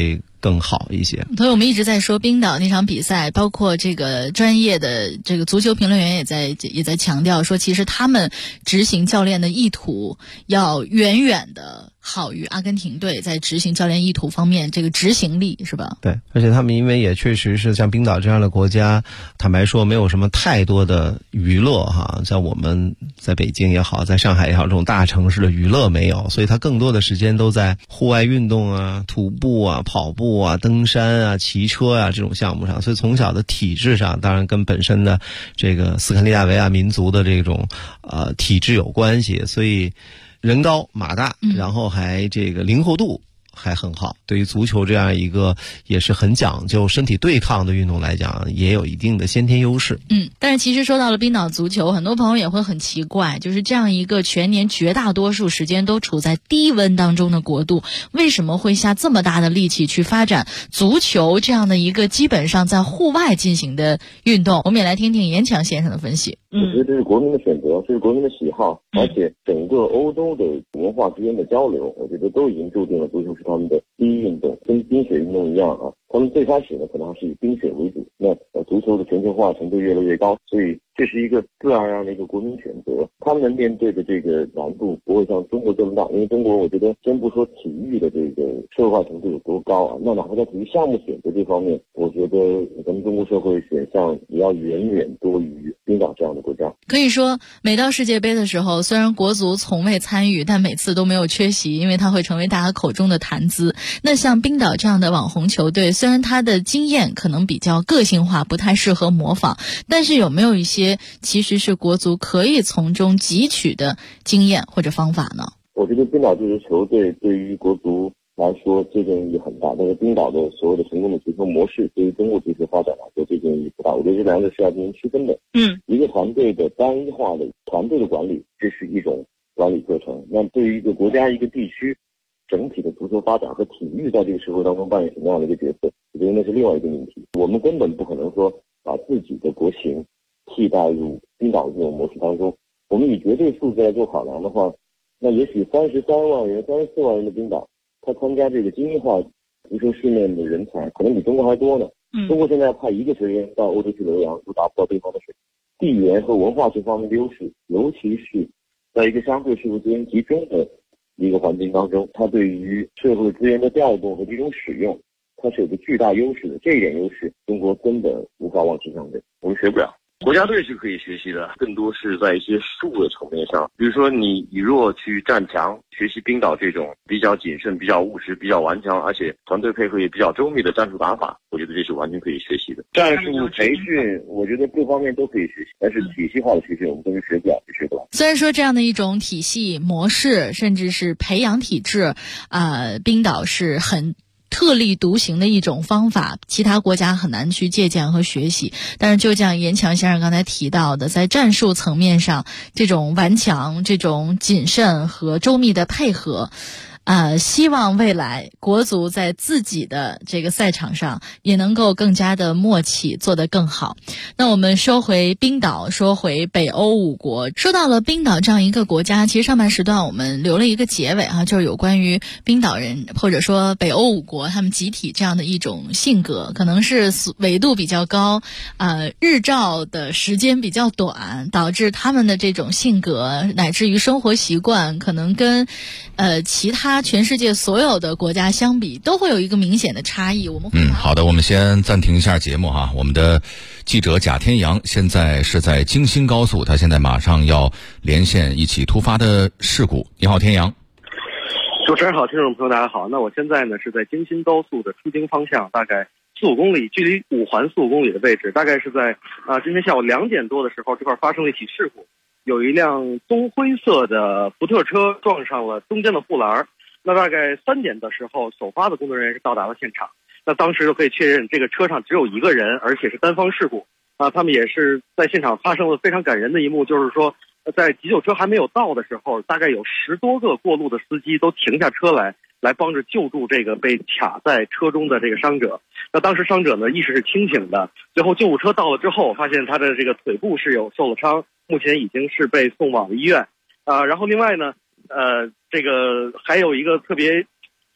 更好一些。 所以我们一直在说冰岛那场比赛，包括这个专业的这个足球评论员也在强调说，其实他们执行教练的意图要远远的好于阿根廷队在执行教练意图方面这个执行力，是吧？ 对，而且他们因为也确实是像冰岛这样的国家，坦白说没有什么太多的娱乐哈，像我们在北京也好，在上海也好，这种大城市的娱乐没有，所以他更多的时间都在户外运动啊、徒步啊、跑步啊、登山啊、骑车啊这种项目上，所以从小的体质上当然跟本身的这个斯堪的纳维亚民族的这种体质有关系，所以人高马大，然后还这个灵活度还很好，对于足球这样一个也是很讲究身体对抗的运动来讲，也有一定的先天优势。 但是其实说到了冰岛足球，很多朋友也会很奇怪，就是这样一个全年绝大多数时间都处在低温当中的国度，为什么会下这么大的力气去发展足球这样的一个基本上在户外进行的运动？我们也来听听严强先生的分析。 我觉得这是国民的选择，这是国民的喜好，而且整个欧洲的文化之间的交流，我觉得都已经注定了足球是他们的第一运动，跟冰雪运动一样啊。他们最开始呢可能还是以冰雪为主，那足球的全球化程度越来越高，所以这是一个自然而然的一个国民选择。他们面对的这个难度不会像中国这么大，因为中国我觉得先不说体育的这个社会化程度有多高啊，那哪怕在体育项目选择这方面，我觉得咱们中国社会选项也要远远多于冰岛这样的国家。 可以说每到世界杯的时候，虽然国足从未参与，但每次都没有缺席，因为它会成为大家口中的谈资。那像冰岛这样的网红球队，虽然它的经验可能比较个性化，不太适合模仿，但是有没有一些其实是国足可以从中汲取的经验或者方法呢？ 我觉得冰岛这支球队对于国足来说借鉴意义很大，但是冰岛的所谓的成功的足球模式对于中国足球发展来说借鉴意义不大。我觉得这两者是要进行区分的。一个团队的单一化的团队的管理，这是一种管理课程。那对于一个国家一个地区整体的足球发展和体育在这个社会当中扮演什么样的一个角色，我觉得那是另外一个问题。我们根本不可能说把自己的国情替代入冰岛这种模式当中。我们以绝对数字来做考量的话，那也许33万人、34万人的冰岛，他参加这个精英化足球训练的人才可能比中国还多呢。中国现在要派一个球员到欧洲去留洋，都达不到对方的水平。地缘和文化这方面的优势，尤其是在一个相对社会资源集中的一个环境当中，它对于社会资源的调动和这种使用，它是有个巨大优势的。这一点优势，中国根本无法望其项背，我们学不了。国家队是可以学习的，更多是在一些术的层面上，比如说你以弱去战强，学习冰岛这种比较谨慎、比较务实、比较顽强，而且团队配合也比较周密的战术打法，我觉得这是完全可以学习的。战术培训，我觉得各方面都可以学习，但是体系化的培训我们都是学不了，学不来。 虽然说这样的一种体系模式，甚至是培养体制，冰岛是很特立独行的一种方法，其他国家很难去借鉴和学习。但是就像严强先生刚才提到的，在战术层面上，这种顽强、这种谨慎和周密的配合，希望未来国足在自己的这个赛场上也能够更加的默契，做得更好。那我们说回冰岛，说回北欧5国，说到了冰岛这样一个国家，其实上半时段我们留了一个结尾就是有关于冰岛人或者说北欧5国他们集体这样的一种性格，可能是纬度比较高，日照的时间比较短，导致他们的这种性格乃至于生活习惯可能跟其他全世界所有的国家相比都会有一个明显的差异。我们好的，我们先暂停一下节目哈。我们的记者贾天阳现在是在京新高速，他现在马上要连线一起突发的事故。你好，天阳。 主持人好，听众朋友大家好。那我现在呢是在京新高速的出京方向，大概4-5公里，距离5环4-5公里的位置，大概是在今天下午2点多的时候，这块发生了一起事故，有一辆棕灰色的福特车撞上了中间的护栏。那大概3点的时候，首发的工作人员是到达了现场。那当时就可以确认，这个车上只有一个人，而且是单方事故。他们也是在现场发生了非常感人的一幕，就是说，在急救车还没有到的时候，大概有10多个过路的司机都停下车来帮着救助这个被卡在车中的这个伤者。那当时伤者呢意识是清醒的，最后救护车到了之后，发现他的这个腿部是有受了伤，目前已经是被送往了医院。然后另外呢，这个还有一个特别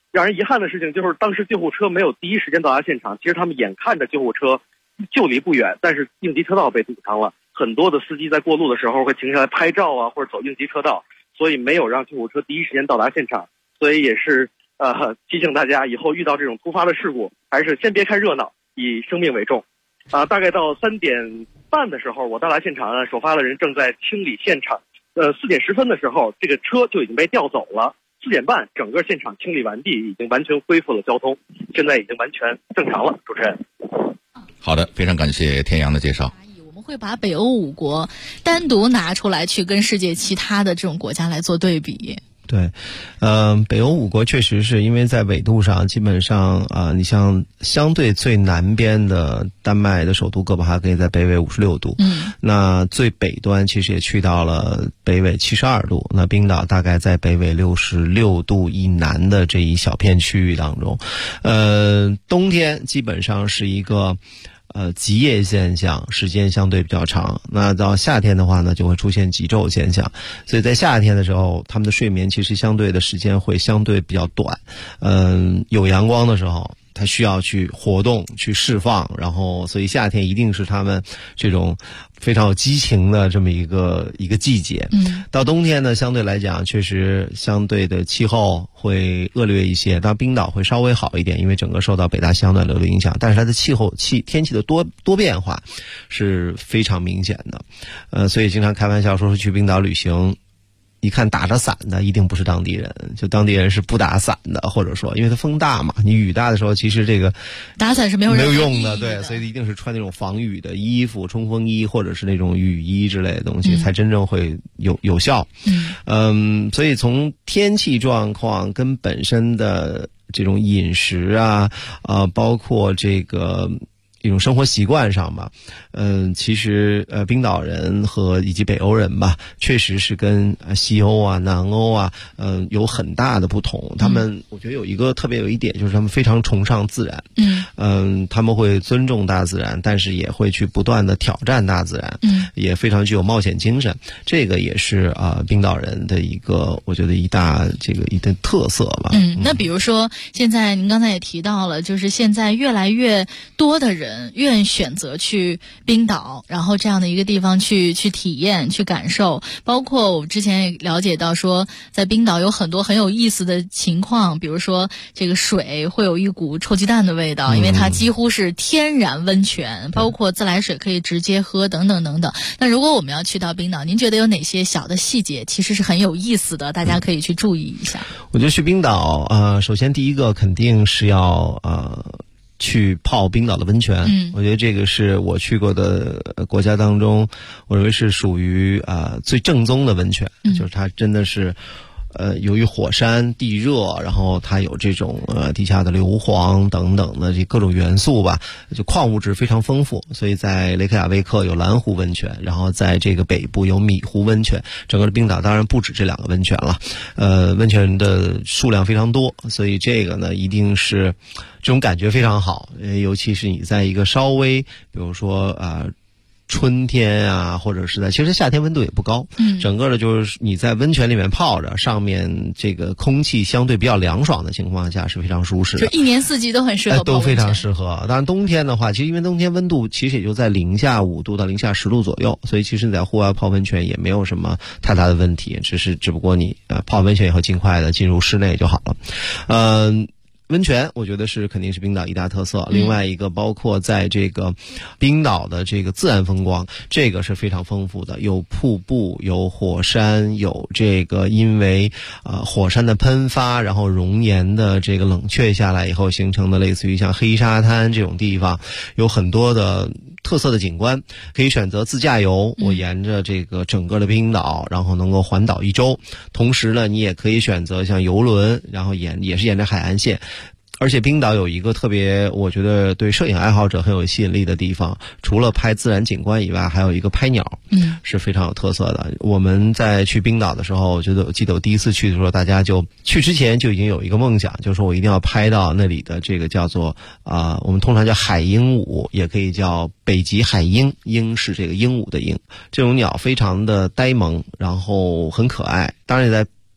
让人遗憾的事情就是当时救护车没有第一时间到达现场，其实他们眼看着救护车就离不远，但是应急车道被堵上了，很多的司机在过路的时候会停下来拍照啊，或者走应急车道，所以没有让救护车第一时间到达现场。所以也是提醒大家以后遇到这种突发的事故，还是先别看热闹，以生命为重。大概到3点半的时候，我到达现场，首发的人正在清理现场。4点10分的时候，这个车就已经被调走了。4点半，整个现场清理完毕，已经完全恢复了交通，现在已经完全正常了。主持人， 好的，非常感谢天阳的介绍。 我们会把北欧5国单独拿出来去跟世界其他的这种国家来做对比。 对，北欧5国确实是因为在纬度上，基本上你像相对最南边的丹麦的首都哥本哈根在北纬56度，那最北端其实也去到了北纬72度，那冰岛大概在北纬66度以南的这一小片区域当中，冬天基本上是一个极夜现象，时间相对比较长。那到夏天的话呢，就会出现极昼现象。所以在夏天的时候，他们的睡眠其实相对的时间会相对比较短。有阳光的时候，他需要去活动、去释放，然后所以夏天一定是他们这种非常有激情的这么一个季节。到冬天呢，相对来讲确实相对的气候会恶劣一些，到冰岛会稍微好一点，因为整个受到北大西洋暖流的影响，但是它的天气的多变化是非常明显的。所以经常开玩笑说去冰岛旅行，一看打着伞的一定不是当地人，就当地人是不打伞的，或者说因为它风大嘛，你雨大的时候其实这个打伞是没有用的，对，所以一定是穿那种防雨的衣服，冲锋衣或者是那种雨衣之类的东西，才真正会有效。所以从天气状况跟本身的这种饮食包括这个一种生活习惯上吧，其实冰岛人以及北欧人吧，确实是跟西欧南欧有很大的不同。他们我觉得有一个特别有一点，就是他们非常崇尚自然。他们会尊重大自然，但是也会去不断的挑战大自然。也非常具有冒险精神。这个也是冰岛人的一个我觉得一大特色吧。 那比如说现在您刚才也提到了，就是现在越来越多的人愿选择去冰岛，然后这样的一个地方去体验、去感受。包括我之前也了解到说，在冰岛有很多很有意思的情况，比如说这个水会有一股臭鸡蛋的味道，因为它几乎是天然温泉，包括自来水可以直接喝等等等等。那如果我们要去到冰岛，您觉得有哪些小的细节其实是很有意思的，大家可以去注意一下？ 我觉得去冰岛首先第一个肯定是要去泡冰岛的温泉。我觉得这个是我去过的国家当中，我认为是属于最正宗的温泉。就是它真的是由于火山地热，然后它有这种地下的硫磺等等的这各种元素吧，就矿物质非常丰富，所以在雷克雅未克有蓝湖温泉，然后在这个北部有米湖温泉。整个的冰岛当然不止这2个温泉了，温泉的数量非常多，所以这个呢一定是这种感觉非常好。尤其是你在一个稍微比如说春天或者是其实夏天温度也不高，整个的就是你在温泉里面泡着，上面这个空气相对比较凉爽的情况下是非常舒适的， 就一年四季都很适合泡温泉， 都非常适合。当然冬天的话，其实因为冬天温度其实也就在零下5度到零下10度左右，所以其实你在户外泡温泉也没有什么太大的问题，只不过你泡温泉以后尽快的进入室内就好了。温泉我觉得是肯定是冰岛一大特色。另外一个包括在这个冰岛的这个自然风光，这个是非常丰富的，有瀑布，有火山，有这个因为火山的喷发然后熔岩的这个冷却下来以后形成的类似于像黑沙滩这种地方，有很多的特色的景观，可以选择自驾游，我沿着这个整个的冰岛然后能够环岛1周。同时呢你也可以选择像游轮，然后也是沿着海岸线。而且冰岛有一个特别我觉得对摄影爱好者很有吸引力的地方，除了拍自然景观以外，还有一个拍鸟，是非常有特色的。我们在去冰岛的时候，我记得我第一次去的时候，大家就去之前就已经有一个梦想，就是说我一定要拍到那里的这个叫做我们通常叫海鹦鹉，也可以叫北极海鹰，鹰是这个鹦鹉的鹰。这种鸟非常的呆萌，然后很可爱，当然也在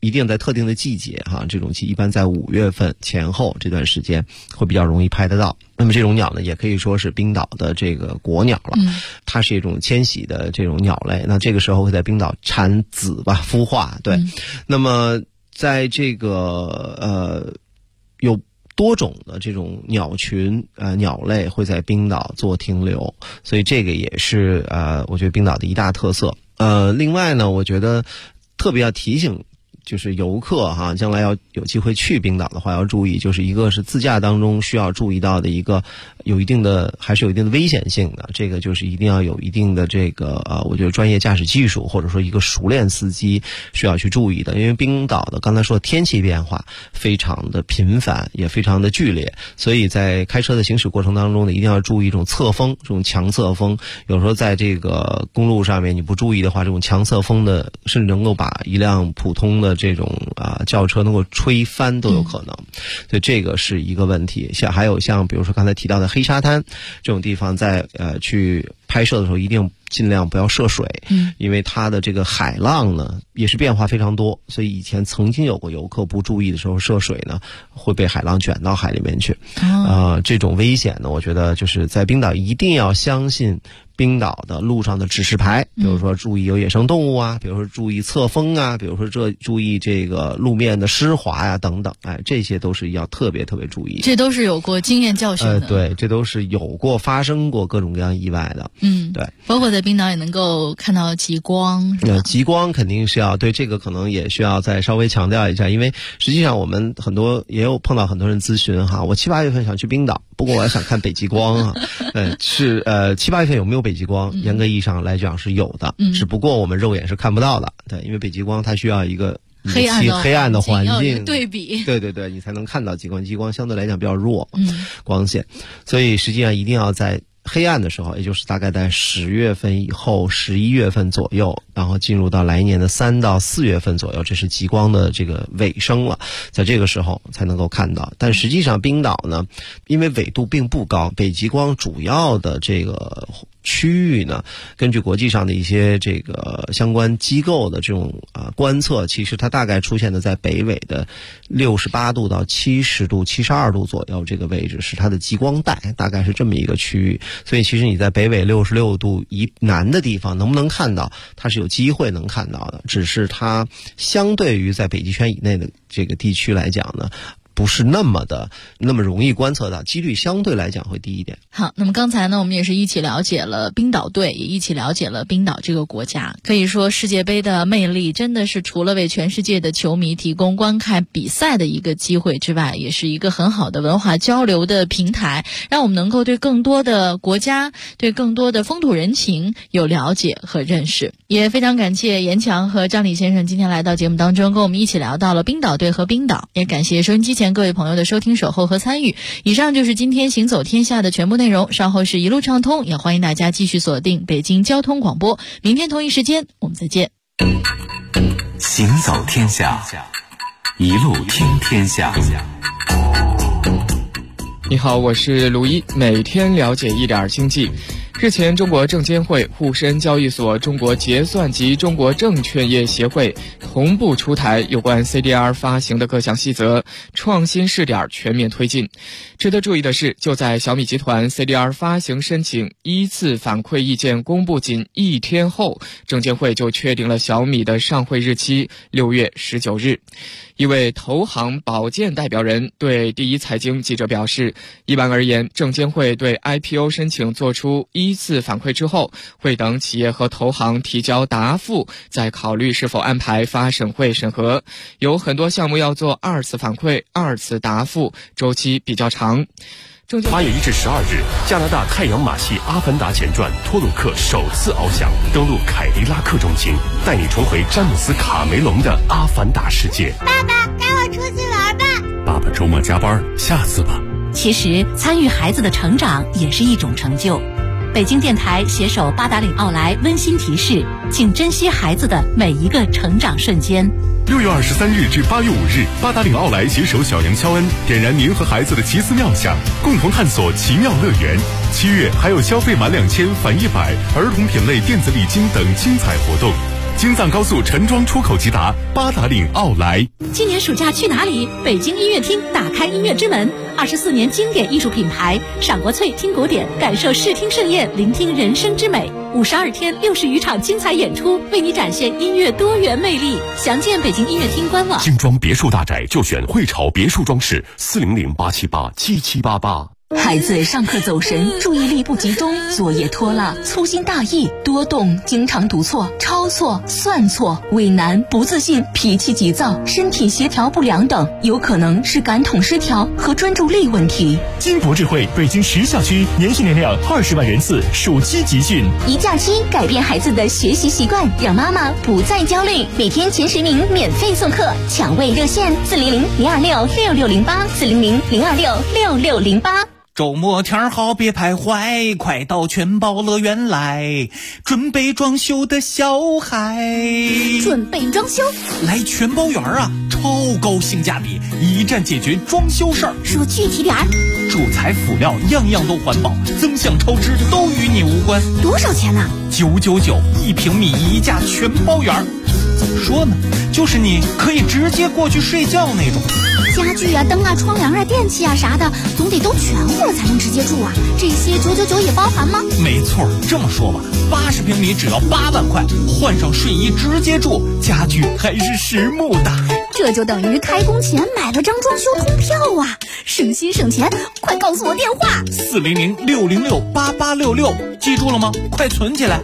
一定在特定的季节哈，这种鸡一般在5月份前后这段时间会比较容易拍得到。那么这种鸟呢，也可以说是冰岛的这个国鸟了。它是一种迁徙的这种鸟类。那这个时候会在冰岛产子吧，孵化。对，那么在这个有多种的这种鸟群鸟类会在冰岛做停留，所以这个也是我觉得冰岛的一大特色。另外呢，我觉得特别要提醒就是游客哈，将来要有机会去冰岛的话，要注意，就是一个是自驾当中需要注意到的一个还是有一定的危险性的，这个就是一定要有一定的这个我觉得专业驾驶技术或者说一个熟练司机需要去注意的，因为冰岛的刚才说天气变化非常的频繁，也非常的剧烈，所以在开车的行驶过程当中呢，一定要注意这种侧风，这种强侧风，有时候在这个公路上面你不注意的话，这种强侧风的甚至能够把一辆普通的这种轿车能够吹翻都有可能，所以这个是一个问题。还有像比如说刚才提到的黑沙滩这种地方，在去拍摄的时候一定尽量不要涉水，因为它的这个海浪呢也是变化非常多，所以以前曾经有过游客不注意的时候涉水呢，会被海浪卷到海里面去。这种危险呢，我觉得就是在冰岛一定要相信冰岛的路上的指示牌，比如说注意有野生动物啊，比如说注意侧风啊，比如说注意这个路面的湿滑呀等等，这些都是要特别特别注意。 这都是有过经验教训的。 对，这都是有过发生过各种各样意外的。对， 包括在冰岛也能够看到极光。 极光肯定是要对这个可能也需要再稍微强调一下，因为实际上我们很多也有碰到很多人咨询哈，我7、8月份想去冰岛，不过我还想看北极光啊。是7、8月份有没有北极光？严格意义上来讲是有的，只不过我们肉眼是看不到的。对，因为北极光它需要一个黑暗的环境对比， 对，你才能看到极光。极光相对来讲比较弱，光线，所以实际上一定要在黑暗的时候，也就是大概在10月份以后11月份左右，然后进入到来年的3到4月份左右，这是极光的这个尾声了，在这个时候才能够看到。但实际上冰岛呢，因为纬度并不高，北极光主要的这个区域呢，根据国际上的一些这个相关机构的这种观测，其实它大概出现的在北纬的68度到70度、72度左右这个位置是它的极光带，大概是这么一个区域。所以其实你在北纬66度以南的地方能不能看到，它是有机会能看到的，只是它相对于在北极圈以内的这个地区来讲呢，不是那么容易观测到，几率相对来讲会低一点。 好，那么刚才呢，我们也是一起了解了冰岛队，也一起了解了冰岛这个国家。可以说世界杯的魅力真的是除了为全世界的球迷提供观看比赛的一个机会之外，也是一个很好的文化交流的平台，让我们能够对更多的国家，对更多的风土人情有了解和认识。也非常感谢严强和张李先生今天来到节目当中，跟我们一起聊到了冰岛队和冰岛，也感谢收音机前各位朋友的收听、守候和参与。以上就是今天行走天下的全部内容，稍后是一路畅通，也欢迎大家继续锁定北京交通广播，明天同一时间我们再见。 行走天下，一路听天下。 你好，我是卢一，每天了解一点经济。日前，中国证监会、沪深交易所、中国结算及中国证券业协会同步出台有关 CDR 发行的各项细则，创新试点全面推进。值得注意的是，就在小米集团 CDR 发行申请依次反馈意见公布仅1天后，证监会就确定了小米的上会日期6月19日。一位投行保荐代表人对第一财经记者表示，一般而言，证监会对 IPO 申请做出依次反馈之后，会等企业和投行提交答复，再考虑是否安排发审会审核。有很多项目要做2次反馈、2次答复，周期比较长。 8月1至12日，加拿大太阳马戏《阿凡达前传》托鲁克首次翱翔，登陆凯迪拉克中心，带你重回詹姆斯·卡梅隆的阿凡达世界。 爸爸，带我出去玩吧。 爸爸周末加班，下次吧。 其实参与孩子的成长也是一种成就。北京电台携手八达岭奥莱温馨提示，请珍惜孩子的每一个成长瞬间。 6月23日至8月5日，八达岭奥莱携手小杨肖恩，点燃您和孩子的奇思妙想，共同探索奇妙乐园。7月还有消费满2000返100，儿童品类电子礼金等精彩活动。 京藏高速陈庄出口直达八达岭奥莱。 今年暑假去哪里？北京音乐厅打开音乐之门，24年经典艺术品牌，赏国粹，听古典，感受视听盛宴，聆听人生之美。52天60余场精彩演出，为你展现音乐多元魅力。详见北京音乐厅官网。 精装别墅大宅就选汇潮别墅装饰，400-878-7788。 孩子上课走神，注意力不集中，作业拖拉，粗心大意，多动，经常读错、抄错、算错，畏难、不自信，脾气急躁，身体协调不良等，有可能是感统失调和专注力问题。 金博智慧北京10校区年训练量20万人次，暑期集训， 一假期改变孩子的学习习惯，让妈妈不再焦虑。每天前10名免费送课，抢位热线400-026-6608，400-026-6608。 周末天好别徘徊，快到全宝乐园来，准备装修的小孩。 准备装修？ 来全宝园啊，超高性价比，一站解决装修事儿。 说具体点儿。 主材辅料样样都环保，增项超支都与你无关。 多少钱呢 ？999，1平米1价全包圆。怎么说呢？就是你可以直接过去睡觉那种。 家具啊、灯啊、窗帘啊、电器啊啥的，总得都全乎了才能直接住啊。这些999也包含吗？ 没错，这么说吧，80平米只要8万块，换上睡衣直接住，家具还是实木的。 这就等于开工前买了张装修通票啊，省心省钱。快告诉我电话 ：400-606-8866，记住了吗？快存起来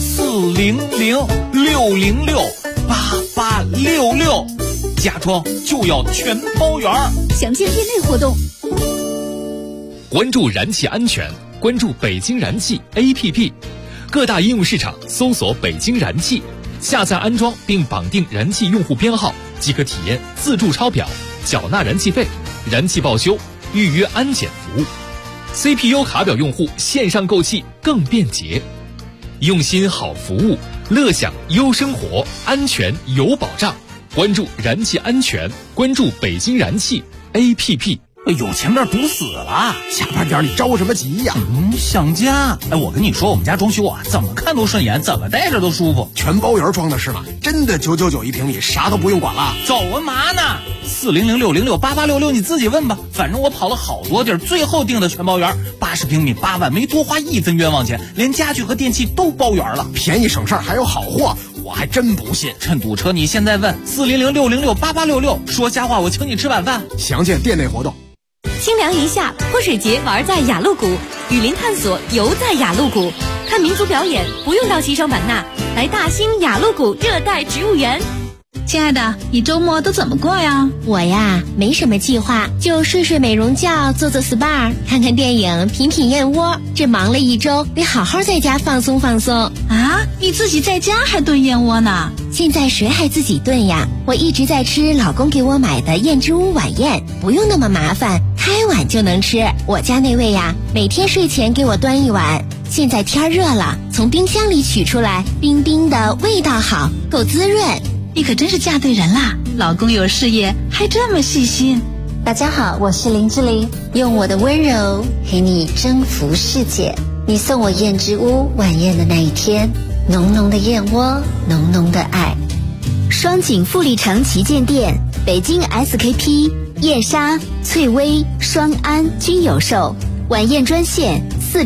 ，400-606-8866，家装就要全包圆。 详见店内活动。 关注燃气安全，关注北京燃气 APP， 各大应用市场搜索北京燃气，下载安装并绑定燃气用户编号，即可体验自助抄表、缴纳燃气费、燃气报修、预约安检服务。CPU 卡表用户线上购气更便捷，用心好服务，乐享优生活，安全有保障。关注燃气安全，关注北京燃气 APP。 哎呦，前面堵死了， 下班点你着什么急呀？ 想家。哎，我跟你说，我们家装修啊，怎么看都顺眼，怎么待着都舒服。 全包圆装的是吗？真的9991平米，啥都不用管了。 走啊嘛呢？400-606-8866，你自己问吧。反正我跑了好多地儿，最后定的全包圆，80平米8万，没多花1分冤枉钱，连家具和电器都包圆了， 便宜省事儿还有好货。我还真不信， 趁堵车你现在问400-606-8866，说瞎话我请你吃晚饭。 详见店内活动。 清凉一下，泼水节玩在雅鹿谷，雨林探索游在雅鹿谷，看民族表演不用到西双版纳，来大兴雅鹿谷热带植物园。 亲爱的，你周末都怎么过呀？ 我呀，没什么计划，就睡睡美容觉，做做 SPA， 看看电影，品品燕窝。这忙了一周，得好好在家放松放松啊！你自己在家还炖燕窝呢？ 现在谁还自己炖呀？我一直在吃老公给我买的燕之屋晚宴，不用那么麻烦，开碗就能吃。我家那位呀，每天睡前给我端一碗。现在天热了，从冰箱里取出来，冰冰的，味道好，够滋润。 你可真是嫁对人啦！老公有事业，还这么细心。 大家好，我是林志玲，用我的温柔陪你征服世界。你送我燕之屋晚宴的那一天，浓浓的燕窝，浓浓的爱。 双井富力城旗舰店，北京 SKP、燕莎、翠微、双安均有售。晚宴专线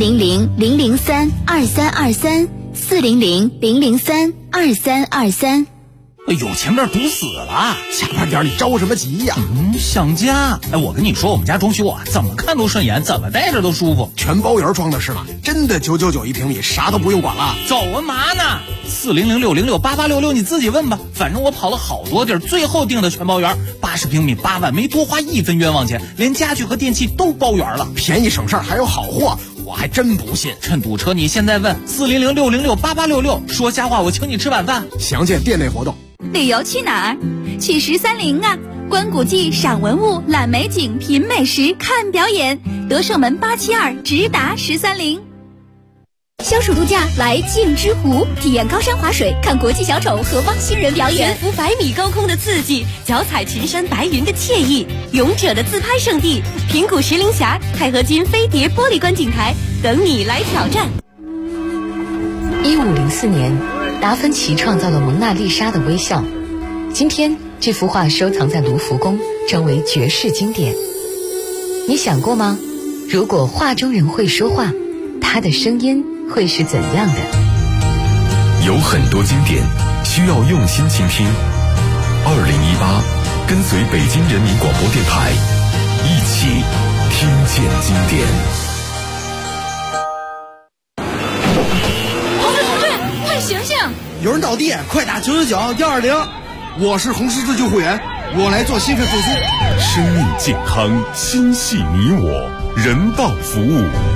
400-003-2323，400-003-2323。 哎呦，前面堵死了， 下班点你着什么急呀？ 想家。哎，我跟你说，我们家装修啊，怎么看都顺眼，怎么待着都舒服。 全包圆装的是吗？真的9991平米，啥都不用管了。 走啊嘛呢？400-606-8866，你自己问吧。反正我跑了好多地儿，最后定的全包圆，80平米8万，没多花1分冤枉钱，连家具和电器都包圆了， 便宜省事儿还有好货。我还真不信， 趁堵车你现在问400-606-8866，说瞎话我请你吃晚饭。 详见店内活动。 旅游去哪儿？去130啊！观古迹、赏文物、览美景、品美食、看表演。德胜门872直达130。消暑度假来镜之湖，体验高山滑水，看国际小丑和汪星人表演， 悬浮100米高空的刺激，脚踩群山白云的惬意，勇者的自拍圣地平谷石林峡钛合金飞碟玻璃观景台等你来挑战。 1504年， 达芬奇创造了蒙娜丽莎的微笑。今天这幅画收藏在卢浮宫，成为绝世经典。你想过吗？如果画中人会说话，他的声音会是怎样的？ 有很多经典需要用心倾听。2018，跟随北京人民广播电台，一起听见经典。 同志，快醒醒！ 有人倒地，快打999-120。我是红十字救护员，我来做心肺复苏。 生命健康，心系你我，人道服务。